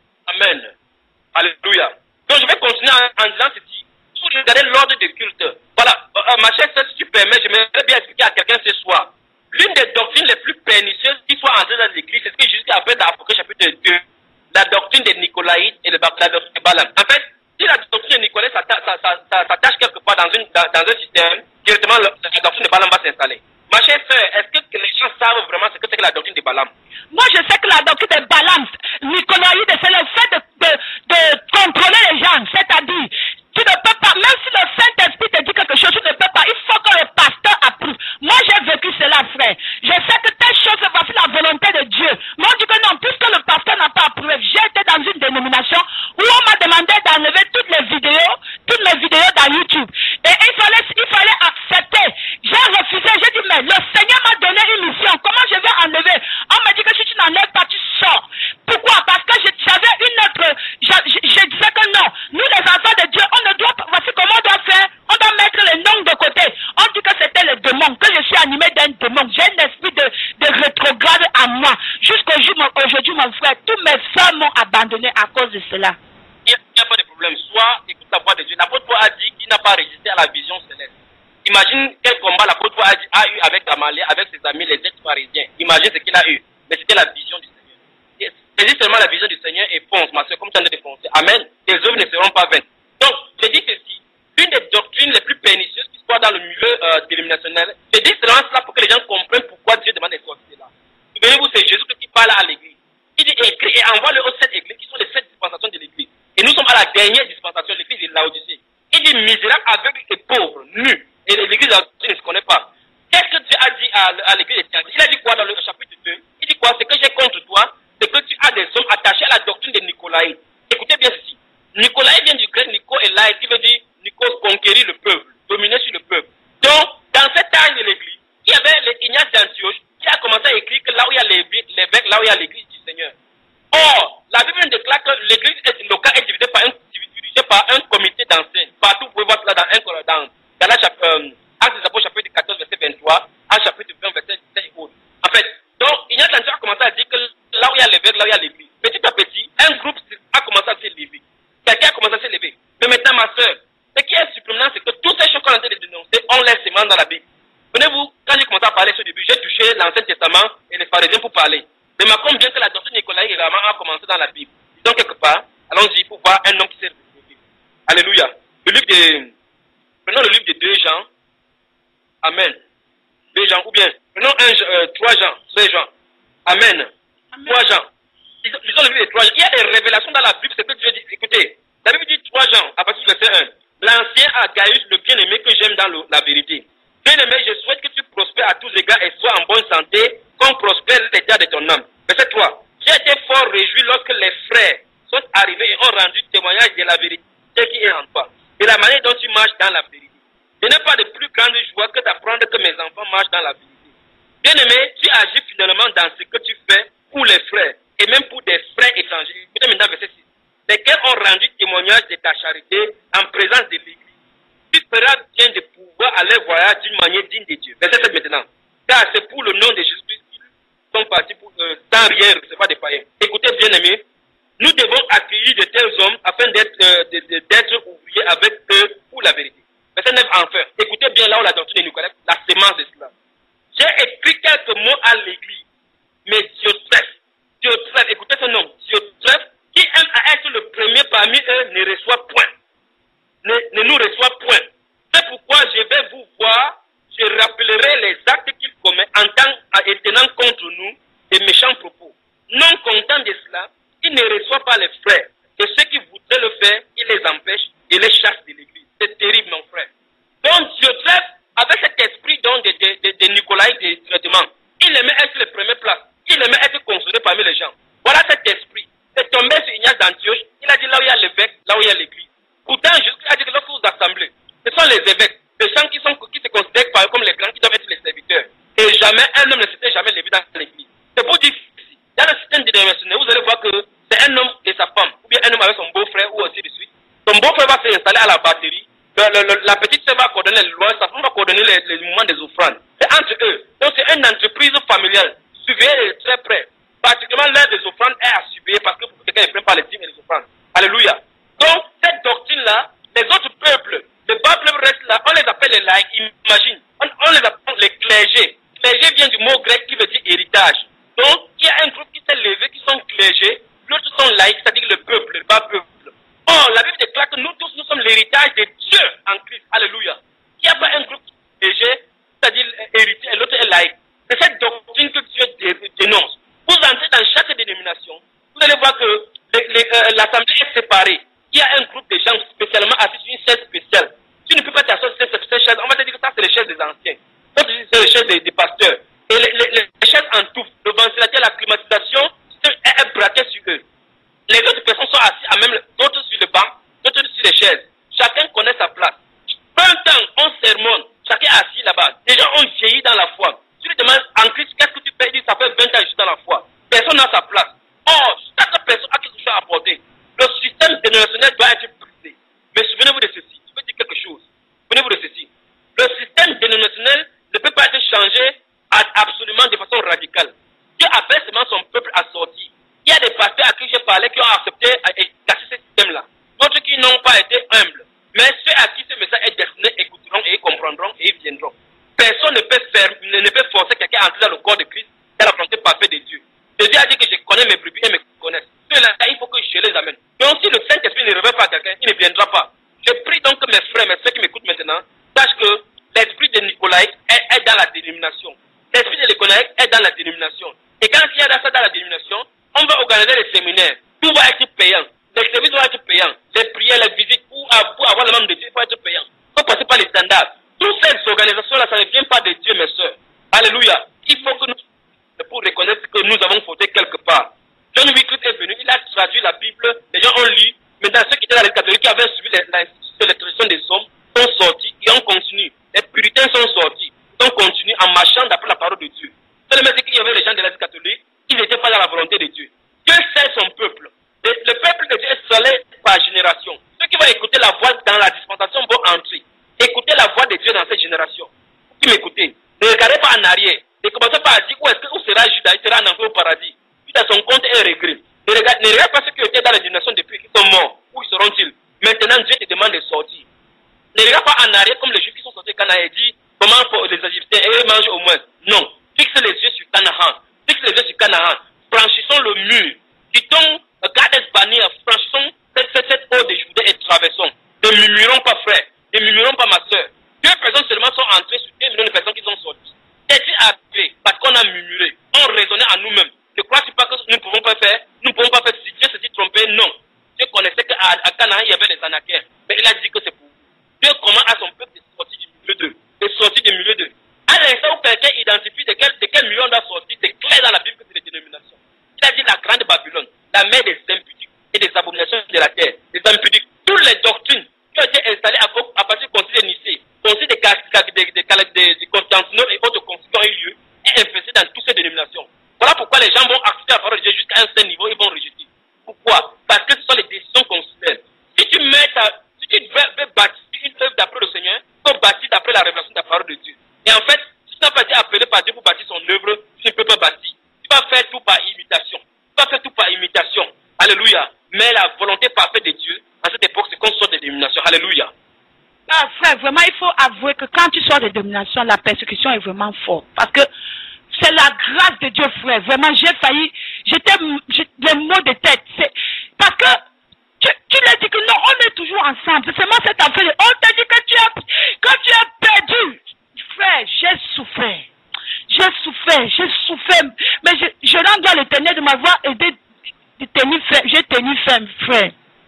Amen. Alléluia. Donc je vais continuer en, en disant ceci. Si vous regardez l'ordre des cultes, voilà, euh, ma chère sœur, si tu permets, j'aimerais bien expliquer à quelqu'un ce soir. L'une des doctrines les plus pernicieuses qui soit entrée dans l'église, c'est ce que Jésus appelle dans Apocalypse chapitre deux, la doctrine des Nicolaïtes et la doctrine de Balaam. En fait, si la doctrine de Nicolaïte s'attache quelque part dans, une, dans, dans un système, directement la, la doctrine de Balaam va s'installer. Ma chère sœur, est-ce que, que les gens savent vraiment ce que c'est que la doctrine de Balaam? Moi, je sais que la doctrine de Balaam, Nicolaïde, c'est le fait de, de, de contrôler les gens. C'est-à-dire, tu ne peux pas, même si le Saint-Esprit te dit quelque chose, tu ne peux pas. Il faut que le pasteur approuve. Moi, j'ai vécu cela, frère. Je sais que telle chose, voici la volonté de Dieu. Moi, je dis que non, puisque le pasteur n'a pas approuvé, j'ai été dans une dénomination où on m'a demandé d'enlever toutes les vidéos, toutes mes vidéos dans YouTube. Et il fallait, il fallait accepter. J'ai refusé, j'ai dit, mais le Seigneur m'a donné une mission. Comment je vais enlever? On m'a dit que si tu n'enlèves pas, tu sors. Pourquoi? Parce que j'avais une autre, je, je, je disais que non, nous les enfants de Dieu, on ne doit pas, voici comment on doit faire, on doit mettre les noms de côté. On dit que c'était le démon, que je suis animé d'un démon. J'ai un esprit de, de rétrograde à moi. Jusqu'aujourd'hui, mon frère, tous mes frères m'ont abandonné à cause de cela. Il n'y a, a pas de problème. Soit écoute la voix de Dieu. L'apôtre Paul a dit qu'il n'a pas résisté à la vision céleste. Imagine quel combat l'apôtre Paul a, a eu avec Gamaliel, avec ses amis, les ex-pharisiens. Imagine ce qu'il a eu. Mais c'était la vision du Seigneur. Saisis seulement la vision du Seigneur et fonce, ma soeur, comme tu en as défoncé. Amen. Tes œuvres ne seront pas vaines. Donc, je dis ceci. L'une des doctrines les plus pernicieuses qui soit dans le milieu euh, dénominationnel, je dis seulement cela pour que les gens comprennent pourquoi Dieu demande des sorciers là. Souvenez-vous, c'est Jésus qui parle à l'église. Il dit écrit et envoie-le aux sept églises qui sont les sept dispensations de l'église. Et nous sommes à la dernière dispensation de l'église de Laodicée. Il dit misérable, aveugle et pauvre, nu. Et l'église de Laodicée ne se connaît pas. Qu'est-ce que Dieu a dit à, à l'église de Thyatire? Il a dit quoi dans le chapitre deux? Il dit quoi? C'est que j'ai contre toi, c'est que tu as des hommes attachés à la doctrine de Nicolaïde. Écoutez bien ceci. Nicolaïde vient du grec Nico et Laïd, qui veut dire Nikos, conquérir le peuple, dominer sur le peuple. Donc, dans cette âge de l'église, il y avait le Ignace d'Antioche qui a commencé à écrire que là où il y a l'évêque, là où il y a l'église du Seigneur. Or, la Bible déclare que l'église locale est divisée par un, dirigée par un comité d'anciens. Partout, vous pouvez voir cela dans un dans, dans la chapitre, euh, Actes des Apôtres, chapitre quatorze, verset vingt-trois, Actes chapitre vingt, verset dix-sept et autres. En fait, donc, Ignace d'Antioche a commencé à dire que là où il y a l'évêque, là où il y a l'église. Petit à petit, un groupe a commencé à s'élever. Quelqu'un a commencé à s'élever. Mais maintenant, ma soeur, ce qui est surprenant, c'est que toutes ces choses qu'on a en train de dénoncer, on les sémence dans la Bible. Venez-vous, quand j'ai commencé à parler au début, j'ai touché l'Ancien Testament et les pharisiens pour parler. Mais ma combien que la doctrine nicolaïque également a commencé dans la Bible. Disons quelque part, allons-y pour voir un homme qui s'est révélé. Alléluia. Le livre de, prenons le livre de deux Jean. Amen. deux Jean, ou bien, prenons un, euh, trois Jean, cinq Jean. Amen. trois Jean. Lisons le livre de trois Jean. Il y a des révélations dans la Bible, c'est que Dieu dit, écoutez, la Bible dit trois Jean, à partir du verset un. L'ancien a Gaius, le bien-aimé que j'aime dans le, la vérité. Bien-aimé, je souhaite que tu prospères à tous égards et sois en bonne santé, comme prospère l'état de ton âme. Verset trois. J'ai été fort réjoui lorsque les frères sont arrivés et ont rendu témoignage de la vérité qui est en toi, et la manière dont tu marches dans la vérité. Je n'ai pas de plus grande joie que d'apprendre que mes enfants marchent dans la vérité. Bien-aimé, tu agis finalement dans ce que tu fais pour les frères, et même pour des frères étrangers. Écoutez maintenant verset six. Lesquels ont rendu témoignage de ta charité en présence de l'Église. Tu feras bien de pouvoir aller voyager d'une manière digne de Dieu. Verset sept maintenant. Car c'est pour le nom de Jésus-Christ qu'ils sont partis pour, euh, sans rien recevoir des païens. Écoutez bien aimés, nous devons accueillir de tels hommes afin d'être euh, de, de, d'être ouvriers avec eux pour la vérité. Verset neuf enfin. Écoutez bien là où la doctrine de Nicolas, la sémence de cela. J'ai écrit quelques mots à l'Église, mais Diotrephe, Diotrephe, écoutez ce nom, Diotrephe, qui aime à être le premier parmi eux, ne reçoit point. Ne, ne nous reçoit point. C'est pourquoi je vais vous voir, je rappellerai les actes qu'il commet en tant et tenant contre nous des méchants propos. Non content de cela, il ne reçoit pas les frères. Et ceux qui voudraient le faire, il les empêche et les chasse de l'église. C'est terrible, mon frère. Donc, Joseph, avec cet esprit donc, de, de, de, de Nicolas directement, il aimait être sur les premières places. Il aimait être consolé parmi les gens. Voilà cet esprit. C'est tombé sur Ignace d'Antioche. Il a dit là où il y a l'évêque, là où il y a l'église. Pourtant, Jésus a dit que lorsque vous assemblez, ce sont les évêques, les gens qui, sont, qui se considèrent comme les grands, qui doivent être les serviteurs. Et jamais, un homme ne s'était jamais levé dans l'église. C'est pour dire ici, dans le système dénominationnel, vous allez voir que c'est un homme et sa femme, ou bien un homme avec son beau-frère, ou ainsi de suite. Son beau-frère va s'installer à la batterie. Le, le, le, la petite sœur va coordonner le loin, sa femme va coordonner les, les mouvements des offrandes. C'est entre eux. Donc c'est une entreprise familiale. Surveillez très près. Particulièrement l'heure des offrandes est à surveiller parce que quelqu'un ne prend pas les dîmes et les offrandes. Alléluia. Donc cette doctrine-là, les autres peuples, les bas peuples restent là, on les appelle les laïcs, imagine. On, on les appelle les clergés. Clergé vient du mot grec qui veut dire héritage. Donc il y a un groupe qui s'est levé, qui sont clergés, l'autre sont laïcs, c'est-à-dire le peuple, le bas peuple. Or, la Bible déclare que nous tous, nous sommes l'héritage de Dieu en Christ. Alléluia. Il n'y a pas un groupe léger, c'est-à-dire héritier, et l'autre est laïque. C'est cette doctrine que Dieu dénonce. Vous entrez dans chaque dénomination, vous allez voir que euh, l'assemblée est séparée. Il y a un groupe de gens spécialement assis sur une chaise spéciale. Tu ne peux pas t'asseoir sur cette chaise. On va te dire que ça, c'est les chaises des anciens. Ça, c'est les chaises des, des pasteurs. Et les, les, les chaises en tout, le ventilateur, la climatisation, est, est braqué sur eux. Les autres personnes sont assises à même, d'autres sur le banc, d'autres sur les chaises. Chacun connaît sa place. Un temps, on sermonne, chacun est assis là-bas. Les gens ont vieilli dans la foi. Tu lui demandes en Christ, qu'est-ce que tu fais? Il dit, ça fait vingt ans que je suis dans la foi. Personne n'a sa place. Or, chaque personne a quelque chose à apporter. Le système dénominationnel doit être brisé. Mais souvenez-vous de ceci. Je veux dire quelque chose. Souvenez-vous de ceci. Le système dénominationnel ne peut pas être changé absolument de façon radicale. Dieu appelle seulement son peuple à sortir. Il y a des pasteurs à qui j'ai parlé qui ont accepté et cassé ce système-là. D'autres qui n'ont pas été humbles. Mais ceux à qui ce message est destiné écouteront et comprendront et ils viendront. Personne ne peut, faire, ne peut forcer quelqu'un à entrer dans le corps de Christ et à la volonté parfaite de Dieu. Jésus a dit que je connais mes brebis et me connaissent. Ceux-là, il faut que je les amène. Donc si le Saint-Esprit ne révèle pas à quelqu'un, il ne viendra pas. Je prie donc que mes frères, mes soeurs qui m'écoutent maintenant, sachent que l'esprit de Nicolas est, est dans la dénomination. L'esprit de Nicolas est dans la dénomination. Et quand il y a ça dans la dénomination, on va organiser des séminaires. Tout va être payant. Les services vont être payants. Les prières, les visites, pour avoir le membre de Dieu, il faut être payant. Il faut passer par les standards. Toutes ces organisations-là, ça ne vient pas de Dieu, mes soeurs. Alléluia. Il faut que nous, pour reconnaître que nous avons fauté quelque part. John Wycliffe est venu, il a traduit la Bible, les gens ont lu. Maintenant, ceux qui étaient dans les catholiques, qui avaient suivi la tradition des hommes, sont sortis et ont continué. Les puritains sont sortis. Ils ont continué en marchant d'après la parole de Dieu. Seulement, c'est qu'il y avait les gens de l'Église catholique, ils n'étaient pas dans la volonté de Dieu. Dieu sait son peuple. Le, le peuple de Dieu est scellé par génération. Ceux qui vont écouter la voix dans la dispensation vont entrer. Écoutez la voix de Dieu dans cette génération. Qui m'écoutez? Ne regardez pas en arrière. Ne commencez pas à dire où, est-ce que, où sera Judas? Il sera en entrée au paradis. Judas, son compte est réglé. Ne regarde, ne regarde pas ceux qui étaient dans la génération depuis qu'ils sont morts. Où ils seront-ils? Maintenant, Dieu te demande de sortir. Ne regarde pas en arrière comme les Juifs qui sont sortis quand il a dit comment pour les Égyptiens et eux mangent au moins. Non. Fixe les yeux sur Canaan. Fixe les yeux sur Canaan. Franchissons le mur. Quittons Gades Barnea. Franchissons cette, cette, cette eau de Judée et traversons. Ne murmurons pas, frère. Ne murmurons pas, ma soeur. Deux personnes seulement sont entrées sur deux millions de personnes qui sont sorties. C'est-il arrivé parce qu'on a murmuré. On raisonnait à nous-mêmes. Ne crois-tu pas que nous ne pouvons pas faire? Nous ne pouvons pas faire si Dieu s'est trompé? Non. Dieu connaissait qu'à à Canaan, il y avait des Anakiens. Mais il a dit que c'est pour vous. Dieu commande à son peuple de sortir du milieu d'eux. De sortir du milieu d'eux. À l'instant où quelqu'un identifie de quel, de quel milieu on doit sortir, c'est clair dans la Bible que c'est les dénominations. Il a dit la grande Babylone, la mère des impudiques et des abominations de la terre. Les impudiques. Toutes les doctrines qui ont été installées à, à partir du concile de Nicée, concile de, de, de, de, de Constantinople et autres conciles qui ont eu lieu, est infesté dans toutes ces dénominations. Voilà pourquoi les gens vont accepter la parole de Dieu jusqu'à un certain niveau, ils vont rejeter. Pourquoi? Parce que ce sont les décisions consulaires. Si tu mets ta, si tu veux, veux bâtir une œuvre d'après le Seigneur, il faut bâtir d'après la révélation de la parole de Dieu. Et en fait, si tu n'as pas été appelé par Dieu pour bâtir son œuvre, tu ne peux pas bâtir. Tu vas faire tout par imitation. Tu vas faire tout par imitation. Alléluia. Mais la volonté parfaite de Dieu, à cette époque, c'est qu'on sort des dénominations. Alléluia. Ah, frère, vraiment, il faut avouer que quand tu sors des dénominations, la persécution est vraiment forte. Parce que c'est la grâce de Dieu, frère. Vraiment, j'ai failli, j'étais, les mots de tête. C'est, parce que tu, tu l'as dit que non, on est toujours ensemble. C'est seulement cette affaire. On t'a dit que tu as, que tu as perdu. Frère, j'ai souffert. J'ai souffert, j'ai souffert. Mais je, je rends à l'Éternel de m'avoir aidé de tenir ferme. J'ai tenu ferme, frère.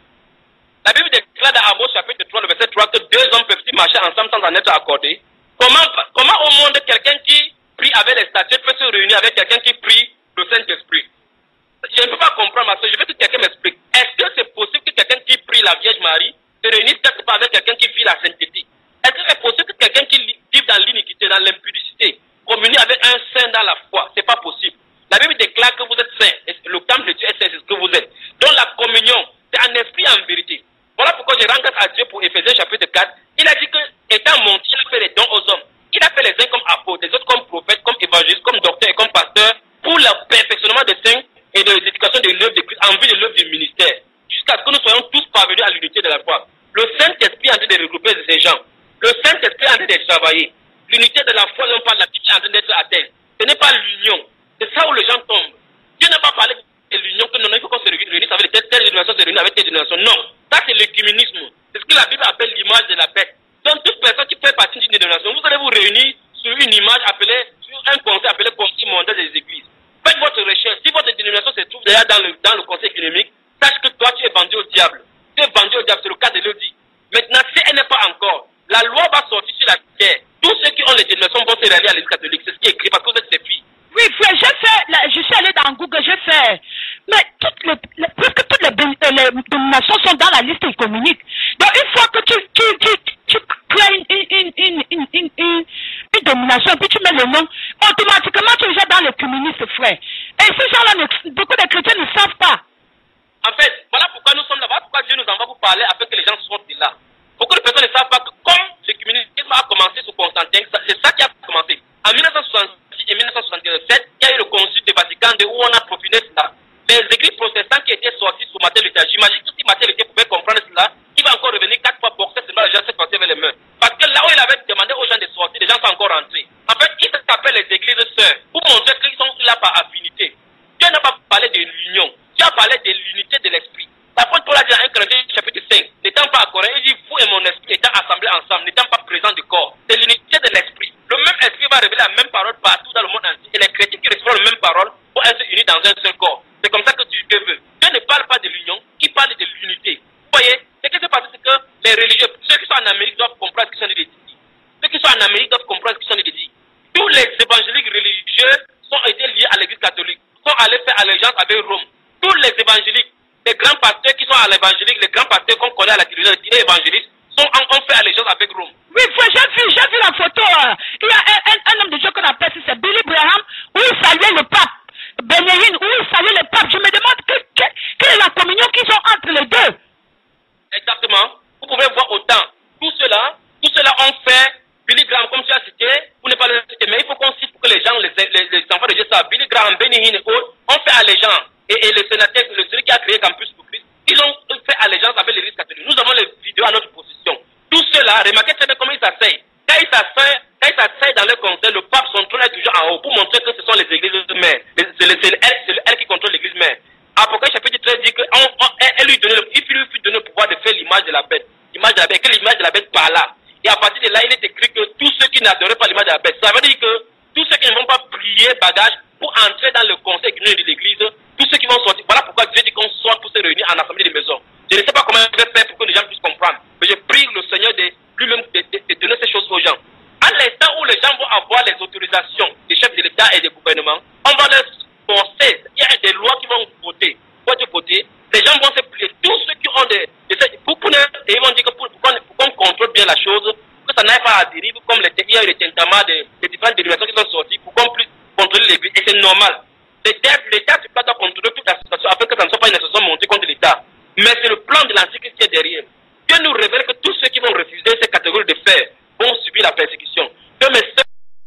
chapitre trois, le verset trois, que deux hommes peuvent-ils marcher ensemble sans en être accordés? Comment, comment au monde quelqu'un qui prie avec les statues peut se réunir avec quelqu'un qui prie le Saint-Esprit? Je ne peux pas comprendre, ma soeur. Je veux que quelqu'un m'explique. Est-ce que c'est possible que quelqu'un qui prie la Vierge Marie se réunisse quelque part avec quelqu'un qui vit la sainteté? Est-ce que c'est possible que quelqu'un qui vit dans l'iniquité, dans l'impudicité, communie avec un saint dans la foi? C'est pas possible. La Bible déclare que vous êtes saints. Le temple de Dieu est saint, c'est ce que vous êtes. Donc la communion, c'est en esprit et en vérité. Voilà pourquoi je rends grâce à Dieu pour Éphésiens chapitre quatre. Il a dit que, étant monté, il a fait les dons aux hommes. Il a fait les uns comme apôtres, les autres comme prophètes, comme évangélistes, comme docteurs et comme pasteurs, pour le perfectionnement des saints et de l'éducation de l'œuvre de Christ, en vue de l'œuvre du ministère, jusqu'à ce que nous soyons tous parvenus à l'unité de la foi. Le Saint-Esprit est en train de regrouper ces gens. Le Saint-Esprit est en train de travailler. L'unité de la foi, non pas la Bible, est en train d'être atteinte. Ce n'est pas l'union. C'est ça où les gens tombent. Dieu n'a pas parlé de l'union, que non, il faut qu'on se réunisse avec telle, telle génération, se réunisse avec telle génération. Non. Ça, c'est l'écuménisme. C'est ce que la Bible appelle l'image de la bête. Donc, toute personne qui fait partie d'une génération, vous allez vous réunir sur une image appelée, sur un conseil appelé Conseil mondial des églises. Faites votre recherche. Si votre dénomination se trouve déjà dans le, dans le conseil économique, sache que toi, tu es vendu au diable. Tu es vendu au diable, c'est le cas de Lodi. Maintenant, si elle n'est pas encore, la loi va sortir sur la terre. Tous ceux qui ont les dénominations vont se rallier à l'église catholique. C'est ce qui est écrit parce que vous êtes ses filles. Oui, frère, j'ai fait, là, je suis allé dans Google, j'ai fait, mais toutes les, les, presque toutes les, les dénominations sont dans la liste économique. Donc, une fois que tu, tu, tu, tu crées une, une, une, une, une, une, une dénomination, puis tu mets le nom, automatiquement tu es déjà dans les communistes, frère. Et ces gens-là, beaucoup de chrétiens ne savent pas. En fait, voilà pourquoi nous sommes là, voilà pourquoi Dieu nous envoie pour parler afin que les gens sortent de là. Beaucoup de personnes ne savent pas que comme le communisme a commencé sous Constantin, c'est ça qui a commencé. En mille neuf cent soixante-six et mille neuf cent soixante-sept, il y a eu le concile de Vatican deux où on a profiné cela. Les églises protestantes qui étaient sorties sous Martin Luther, j'imagine que si Martin Luther pouvait comprendre cela, il va encore revenir quatre fois boxer seulement les gens se passer avec les mains. Parce que là où il avait demandé aux gens de sortir, les gens sont encore rentrés. En fait, il s'appelle les églises sœurs pour montrer qu'ils sont là par affinité. Dieu n'a pas parlé de l'union, Dieu a parlé de l'unité de l'esprit. L'apôtre Paul a dit dans un Corinthiens chapitre cinq, n'étant pas à Corinthe, il dit vous et mon esprit étant assemblés ensemble, n'étant pas présents du corps. C'est l'unité de l'esprit. Le même esprit va révéler la même parole partout dans le monde entier. Et les chrétiens qui reçoivent la même parole vont être unis dans un seul corps. C'est comme ça que Dieu veut. Dieu ne parle pas de l'union, il parle de l'unité. Vous voyez, ce qui se passe, c'est que les religieux, ceux qui sont en Amérique doivent comprendre ce qu'ils sont dit. Ceux qui sont en Amérique doivent comprendre ce qu'ils sont dit. Tous les évangéliques religieux sont été liés à l'église catholique, sont allés faire allégeance avec Rome. Tous les évangéliques, les grands pasteurs qui sont à l'évangélique, les grands pasteurs qu'on connaît à la télévision, les évangélistes, sont en, ont fait allégeance avec Rome. Oui, frère, j'ai vu, j'ai vu la photo. Euh, il y a un, un, un homme de Dieu qu'on appelle, c'est Billy Graham, où il saluait le pape. Bénéhine, où il saluait le pape. Je me demande que, que, quelle est la communion qu'ils ont entre les deux. Exactement. Vous pouvez voir autant. Tout cela, tout cela ont fait Billy Graham, comme tu as cité, vous ne pas le citer, mais il faut qu'on cite pour que les gens, les, les, les enfants de Dieu savent. Billy Graham, Bénéhine et autres ont fait allégeance. Et, et le sénateur, le, celui qui a créé Campus pour Christ, ils ont fait allégeance avec l'église catholique. Nous avons les vidéos à notre possession. Tout cela, remarquez très bien comment ils s'asseyent. Quand ils s'asseyent, quand ils s'asseyent dans le conseil, le pape, son trône est toujours en haut pour montrer que ce sont les églises mères. C'est elle, elle qui contrôle l'église mère. Apocalypse chapitre treize dit qu'elle lui donnait le, il lui fut donné le pouvoir de faire l'image de la bête. L'image de la bête, que l'image de la bête parla. Et à partir de là, il est écrit que tous ceux qui n'adoraient pas l'image de la bête, ça veut dire que tous ceux qui ne vont pas prier bagage pour entrer dans le conseil de l'église, tous ceux qui vont sortir, voilà pourquoi Dieu dit qu'on sorte pour se réunir en assemblée de maison. Je ne sais pas comment je vais faire pour que les gens puissent comprendre, mais je prie le Seigneur de lui-même de, de, de donner ces choses aux gens. À l'instant où les gens vont avoir les autorisations des chefs de l'État et des gouvernements, on va leur forcer, il y a des lois qui vont voter. Pour du côté, les gens vont se plier. Tous ceux qui ont des... des pour, pour, et ils vont dire que pour, pour, pour qu'on contrôle bien la chose, que ça n'aille pas à dérive, comme les, il y a eu les tentaments des de différentes dérivations qui sont sorties, pour qu'on puisse contrôler l'église. Et c'est normal. L'État doit contrôler toute la situation afin que ça ne soit pas une association montée contre l'État. Mais c'est le plan de l'Antichrist qui est derrière. Dieu nous révèle que tous ceux qui vont refuser ces catégories de faits vont subir la persécution. Que mes sœurs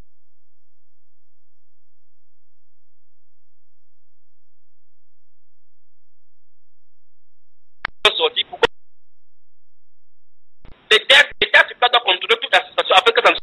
sortis pour l'État doit contrôler toute la situation afin que ça ne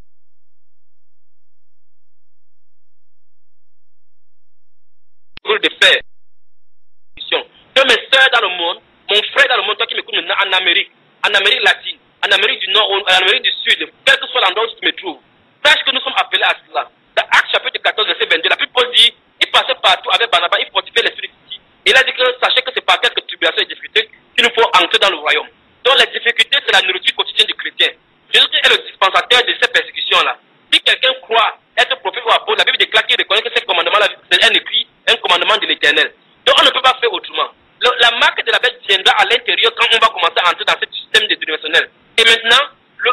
soit de faire. Que mes sœurs dans le monde, mon frère dans le monde, toi qui m'écoutes maintenant en Amérique, en Amérique latine, en Amérique du Nord, en Amérique du Sud, quel que soit l'endroit où tu me trouves, sache que nous sommes appelés à cela. Dans Actes chapitre quatorze, verset vingt-deux, la Bible dit, il passait partout avec Barnabas, il fortifiait l'esprit ici. Il a dit que sachez que c'est par quelques tribulations et difficultés qu'il nous faut entrer dans le royaume. Donc les difficultés la nourriture quotidienne du chrétien. Jésus-Christ est le dispensateur de ces persécutions-là. Si quelqu'un croit être prophète ou apôtre, la Bible déclare qu'il reconnaît que ces commandements-là, c'est un écrit, un commandement de l'Éternel. Donc on ne peut pas faire autrement. Le, la marque de la bête viendra à l'intérieur quand on va commencer à entrer dans ce système dénominationnel. Et maintenant,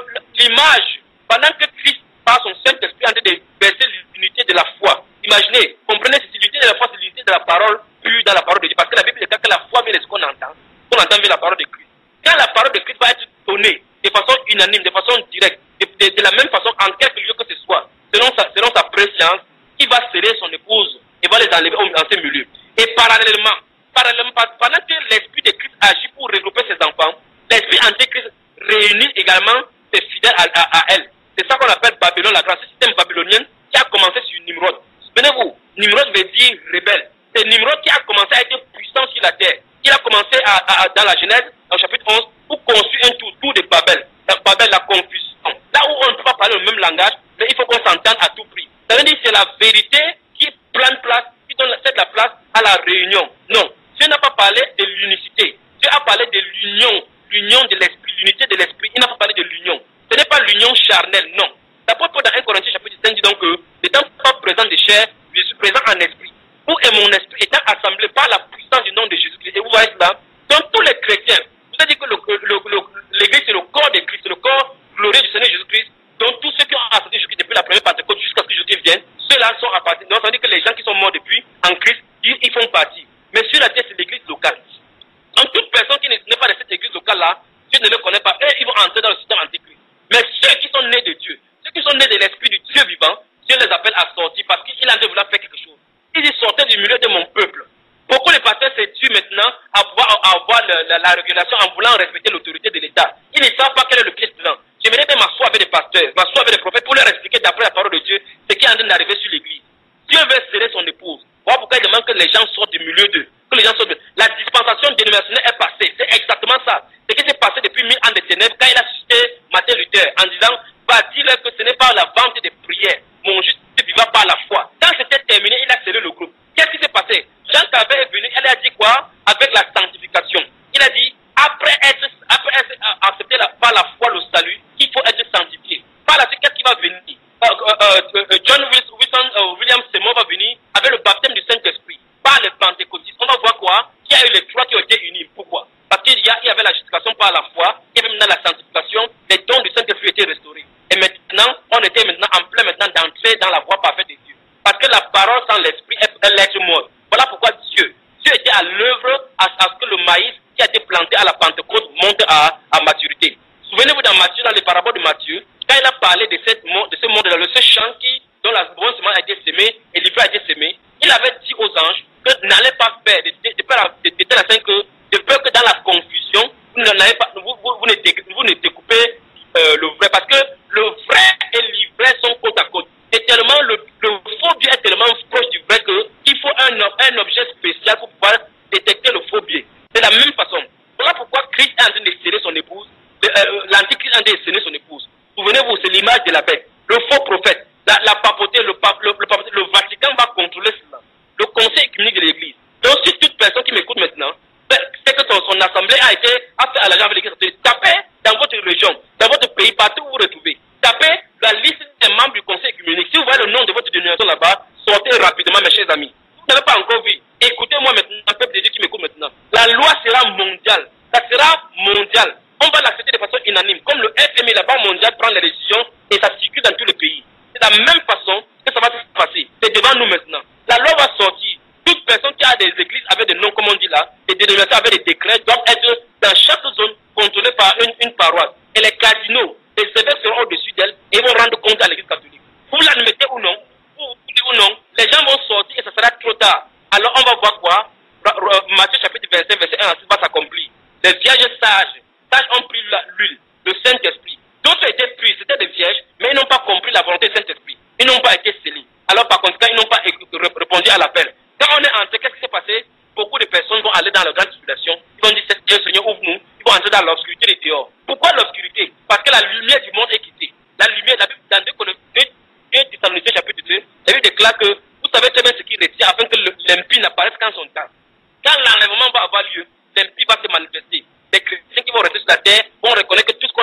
l'image, pendant que Christ, par son Saint-Esprit, est en train de verser l'unité de la foi. Imaginez, comprenez, c'est l'unité de la foi, c'est l'unité de la parole pure dans la parole de Dieu. Parce que la Bible déclare que la foi vient de ce qu'on entend. On entend via la parole de Christ. Quand la parole de Christ va être donnée de façon unanime, de façon directe, de, de, de la même façon, en quelque lieu que ce soit, selon sa, selon sa préscience, il va serrer son épouse et va les enlever dans ces milieux. Et parallèlement, parallèlement, pendant que l'esprit de Christ agit pour regrouper ses enfants, l'esprit antéchrist réunit également ses fidèles à, à, à elle. C'est ça qu'on appelle Babylone, la grande système babylonien qui a commencé sur Nimrod. Souvenez-vous, Nimrod veut dire rebelle. C'est Nimrod qui a commencé à être puissant sur la terre. Il a commencé à, à, à, dans la Genèse, au chapitre onze, pour construire un tour, tour de Babel. Babel, la confusion. Là où on ne peut pas parler le même langage, mais il faut qu'on s'entende à tout prix. Ça veut dire que c'est la vérité qui prend place, qui donne cette la place à la réunion. Non, Dieu n'a pas parlé de l'unicité. Dieu a parlé de l'union, l'union de l'esprit, l'unité de l'esprit. Il n'a pas parlé de l'union. Ce n'est pas l'union charnelle, non. D'abord, dans un Corinthiens chapitre cinq dit donc que n'étant pas présent de chair, je suis présent en esprit. Où est mon esprit étant assemblé par la puissance du nom de Jésus-Christ. Et vous voyez cela, donc tous les chrétiens, vous avez dit que l'Église c'est le corps de Christ, c'est le corps glorieux du Seigneur Jésus-Christ. Donc tous ceux qui ont accepté Jésus-Christ depuis la première Pentecôte jusqu'à ce que Jésus vienne, ceux-là sont à partir. Donc ça veut dire que les gens qui sont morts depuis en Christ, ils, ils font partie. Mais sur la terre, c'est l'Église locale. Donc toute personne qui n'est pas de cette Église locale-là, Dieu ne le connaît pas, eux, ils vont entrer dans le système antéchrist. Mais ceux qui sont nés de Dieu, ceux qui sont nés de l'esprit du Dieu vivant, Dieu les appelle à sortir parce qu'il a envie de vouloir faire quelque chose. Il dit sortez du milieu de mon peuple. Pourquoi les pasteurs s'étuent maintenant à pouvoir avoir le, la, la régulation en voulant respecter l'autorité de l'État? Ils ne savent pas quel est le piège dedans. J'aimerais bien m'asseoir avec des pasteurs, m'asseoir avec des prophètes pour leur expliquer d'après la parole de Dieu ce qui est en train d'arriver sur l'Église. Dieu veut serrer son épouse. Voilà pourquoi il demande que les gens sortent du milieu d'eux. Que les gens sortent de... La dispensation dénominationnelle est passée. C'est exactement ça. Ce qui s'est passé depuis mille ans de ténèbres quand il a suscité Martin Luther en disant va dire que ce n'est pas la vente des prières. Mon juste vivant par la foi. Quand c'était terminé, il a scellé le groupe. Qu'est-ce qui s'est passé? Jean Calvin est venu, elle a dit quoi? Avec la sanctification. Il a dit, après être, après être accepté la, par la foi le salut, il faut être sanctifié. Par la suite, qu'est-ce qui va venir? euh, euh, euh, John Wilson, euh, William Seymour va venir avec le baptême du Saint-Esprit. Par les pentecôtistes. On va voir quoi? Qu'il y a eu les trois qui ont été unis. Pourquoi? Parce qu'il y, il y avait la justification par la foi, il y avait maintenant la sanctification, les dons du Saint-Esprit étaient restaurés. Et maintenant, on était maintenant en plein maintenant d'entrer dans la voie parfaite de Dieu. Parce que la parole sans l'esprit est l'être mort. Voilà pourquoi Dieu, Dieu était à l'œuvre à, à ce que le maïs qui a été planté à la Pentecôte monte à, à maturité. Souvenez-vous dans Matthieu, dans les paraboles de Matthieu, quand il a parlé de, cette, de ce monde-là, de ce champ qui, dont la bonne semence a été sémée et l'ivraie a été sémée, il avait dit aux anges que n'allez pas faire de, de, de, de, de telle sorte que, de peur que dans la confusion, vous, n'allez pas, vous, vous, vous, ne, vous ne découpez euh, le vrai. Parce que le vrai et l'ivraie sont côte à côte. Et tellement le, le faux biais est tellement proche du vrai qu'il faut un, un objet spécial pour pouvoir détecter le faux biais. De la même façon. Voilà pourquoi Christ est en train de serrer son épouse. Euh, L'antichrist est en train de serrer son épouse. Souvenez-vous, c'est l'image de la bête. Le faux prophète, la, la papauté, le, pape, le, le, le Vatican va contrôler cela. Le conseil œcuménique de l'Église. Donc si toute personne qui m'écoute maintenant, c'est que son, son assemblée a été a fait à l'agent avec l'Église. Tapez dans votre région, dans votre pays, partout où vous vous retrouvez. Tapez la liste des membres du conseil œcuménique. Si vous voyez le nom de votre dénomination là-bas, sortez rapidement, mes chers amis. Vous n'avez pas encore vu. Écoutez-moi maintenant, peuple de Dieu qui m'écoute maintenant. La loi sera mondiale. Ça sera mondial. On va l'accepter de façon unanime. Comme le F M I, la Banque mondiale, prend les décisions et ça circule dans tout le pays. C'est la même façon que ça va se passer. C'est devant nous maintenant. La loi va sortir. Toute personne qui a des églises avec des noms, comme on dit là, des dénominations avec des décrets, doivent être dans chaque zone contrôlées par une, une paroisse. Et les cardinaux, les évêques seront au-dessus d'elle et vont rendre compte à l'église catholique. Vous l'admettez ou non, vous, vous dites ou non, les gens vont sortir et ça sera trop tard. Alors on va voir quoi? Matthieu chapitre vingt-cinq, verset un à six va s'accomplir. Les vierges sages, sages ont pris l'huile, le Saint-Esprit. D'autres étaient pris, c'était des vierges, mais ils n'ont pas compris la volonté du Saint-Esprit. Ils n'ont pas été scellés. Alors par conséquent, ils n'ont pas répondu à l'appel. Quand on est entré, qu'est-ce qui s'est passé? Beaucoup de personnes vont aller dans la grande tribulation. Ils vont dire, Seigneur, ouvre-nous. Ils vont entrer dans l'obscurité des dehors. Pourquoi l'obscurité? Parce que la lumière du monde est quittée. La lumière, la Bible, dans deux Thessaloniciens chapitre deux, la Bible déclare que vous savez très bien ce qui retient afin que l'impie n'apparaisse qu'en son temps. Quand l'enlèvement va avoir lieu, l'impie va se manifester. Les chrétiens qui vont rester sur la terre vont reconnaître que tout ce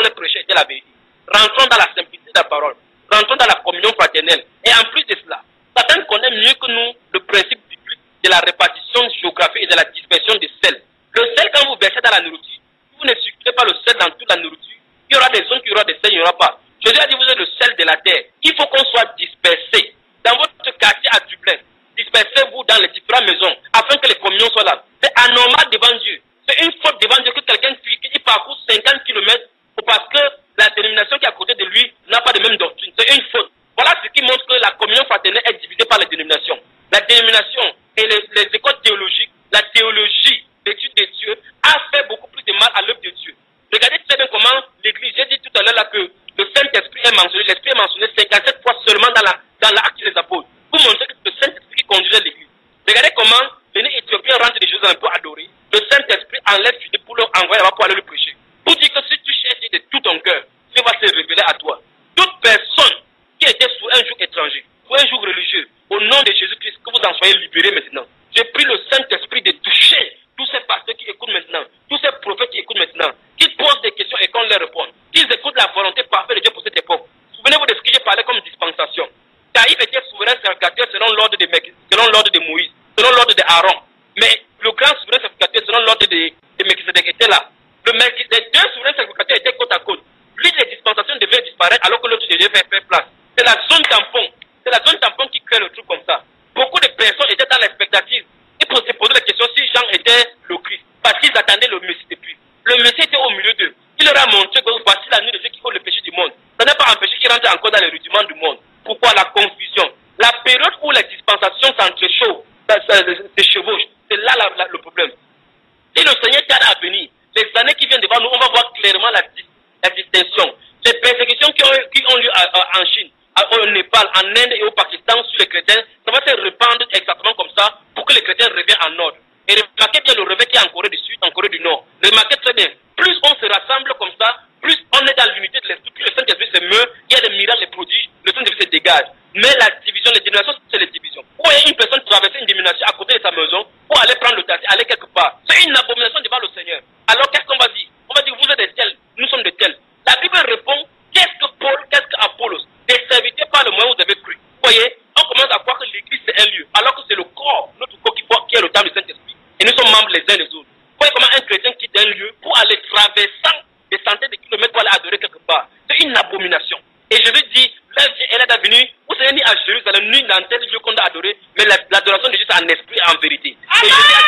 la vérité. Rentrons dans la simplicité de la parole. Rentrons dans la communion fraternelle. Et en plus de cela, Satan connaît mieux que nous le principe biblique de la répartition géographique et de la dispersion du sel. Le sel, quand vous versez dans la nourriture, si vous ne circulez pas le sel dans toute la nourriture, il y aura des zones qui aura des sels, il n'y aura pas. Jésus a dit, vous êtes le sel de la terre. Il faut qu'on soit dispersé. Dans votre quartier à Dublin, dispersez-vous dans les différentes maisons afin que les communions soient là. C'est anormal devant Dieu. C'est une faute devant Dieu que quelqu'un qui parcourt cinquante kilomètres parce que la dénomination qui est à côté de lui n'a pas de même doctrine. C'est une faute. Voilà ce qui montre que la communion fraternelle est divisée par les dénominations. La dénomination et les, les écoles théologiques, la théologie, l'étude de Dieu, a fait beaucoup plus de mal à l'œuvre de Dieu. Regardez très bien comment l'Église, j'ai dit tout à l'heure là que le Saint-Esprit est mentionné, l'Esprit est mentionné cinquante-sept fois seulement dans la dans l'acte des apôtres, pour montrer que c'est le Saint-Esprit qui conduisait l'Église. Regardez comment les Éthiopiens rentrent de Jérusalem pour adorer. Le Saint-Esprit enlève Philippe pour leur envoyer là-bas pour aller le prêcher. Pour dire que si tu cherches de tout ton cœur, Dieu va se révéler à toi. Toute personne qui était sous un joug étranger, sous un joug religieux, au nom de Jésus-Christ, que vous en soyez libérés maintenant. J'ai pris le Saint-Esprit de toucher tous ces pasteurs qui écoutent maintenant, tous ces prophètes qui écoutent maintenant, qui posent des questions et qu'on leur répond, qu'ils écoutent la volonté parfaite de Dieu pour cette époque. Souvenez-vous de ce que j'ai parlé comme dispensation. Caïphe était souverain sacrificateur selon l'ordre de, selon l'ordre de Moïse, selon l'ordre de Aaron. Mais le grand souverain sacrificateur selon l'ordre de, de Melchisedec était là. Le les deux souverains sacrificateurs étaient côte à côte. Lui, les dispensations devaient disparaître alors que l'autre devait faire, faire place. C'est la zone tampon. C'est la zone tampon qui crée le truc comme ça. Beaucoup de personnes étaient dans l'expectative. Et pour se poser la question si Jean était le Christ. Parce qu'ils attendaient le Messie depuis. Le Messie était au milieu d'eux. Il leur a montré que voici la nuit de ceux qui font le péché du monde. Ça n'a pas empêché qu'ils rentrent encore dans les rudiments du monde. Pourquoi la confusion? La période où les dispensations s'entrechauffent, se chevauchent, c'est là la, la, le problème. Si le Seigneur tarde à venir, les années qui viennent devant nous, on va voir clairement la, la distinction. Les persécutions qui ont, qui ont lieu à, à, en Chine, à, au Népal, en Inde et au Pakistan sur les chrétiens, ça va se répandre exactement comme ça pour que les chrétiens reviennent en ordre. Et remarquez bien le réveil qui est en Corée du Sud, en Corée du Nord. Remarquez très bien, plus on se rassemble comme ça, plus on est dans l'unité de l'esprit, plus le Saint-Esprit se meurt, il y a des miracles, des prodiges, le Saint-Esprit se dégage. Mais la division, les dénominations, c'est les divisions. Vous voyez une personne traverser une dénomination à côté de sa maison pour aller prendre le taxi, aller quelque part. C'est une abomination devant le Seigneur. Alors qu'est-ce qu'on va dire? On va dire, vous êtes des tels, nous sommes des tels. La Bible répond, qu'est-ce que Paul, qu'est-ce que Apollos? Des serviteurs par le moyen où vous avez cru. Vous voyez, on commence à croire que l'église c'est un lieu, alors que c'est le corps, notre corps qui, qui est le temple du Saint-Esprit. Et nous sommes membres les uns les autres. Vous voyez comment un chrétien quitte un lieu pour aller traversant des centaines de kilomètres pour aller adorer quelque part. C'est une abomination. Et je veux dire, l'heure elle est venue, vous savez, ni à Jérusalem, ni dans tel lieu qu'on a adoré, mais l'adoration de Dieu c'est en esprit et en vérité. Et je dis à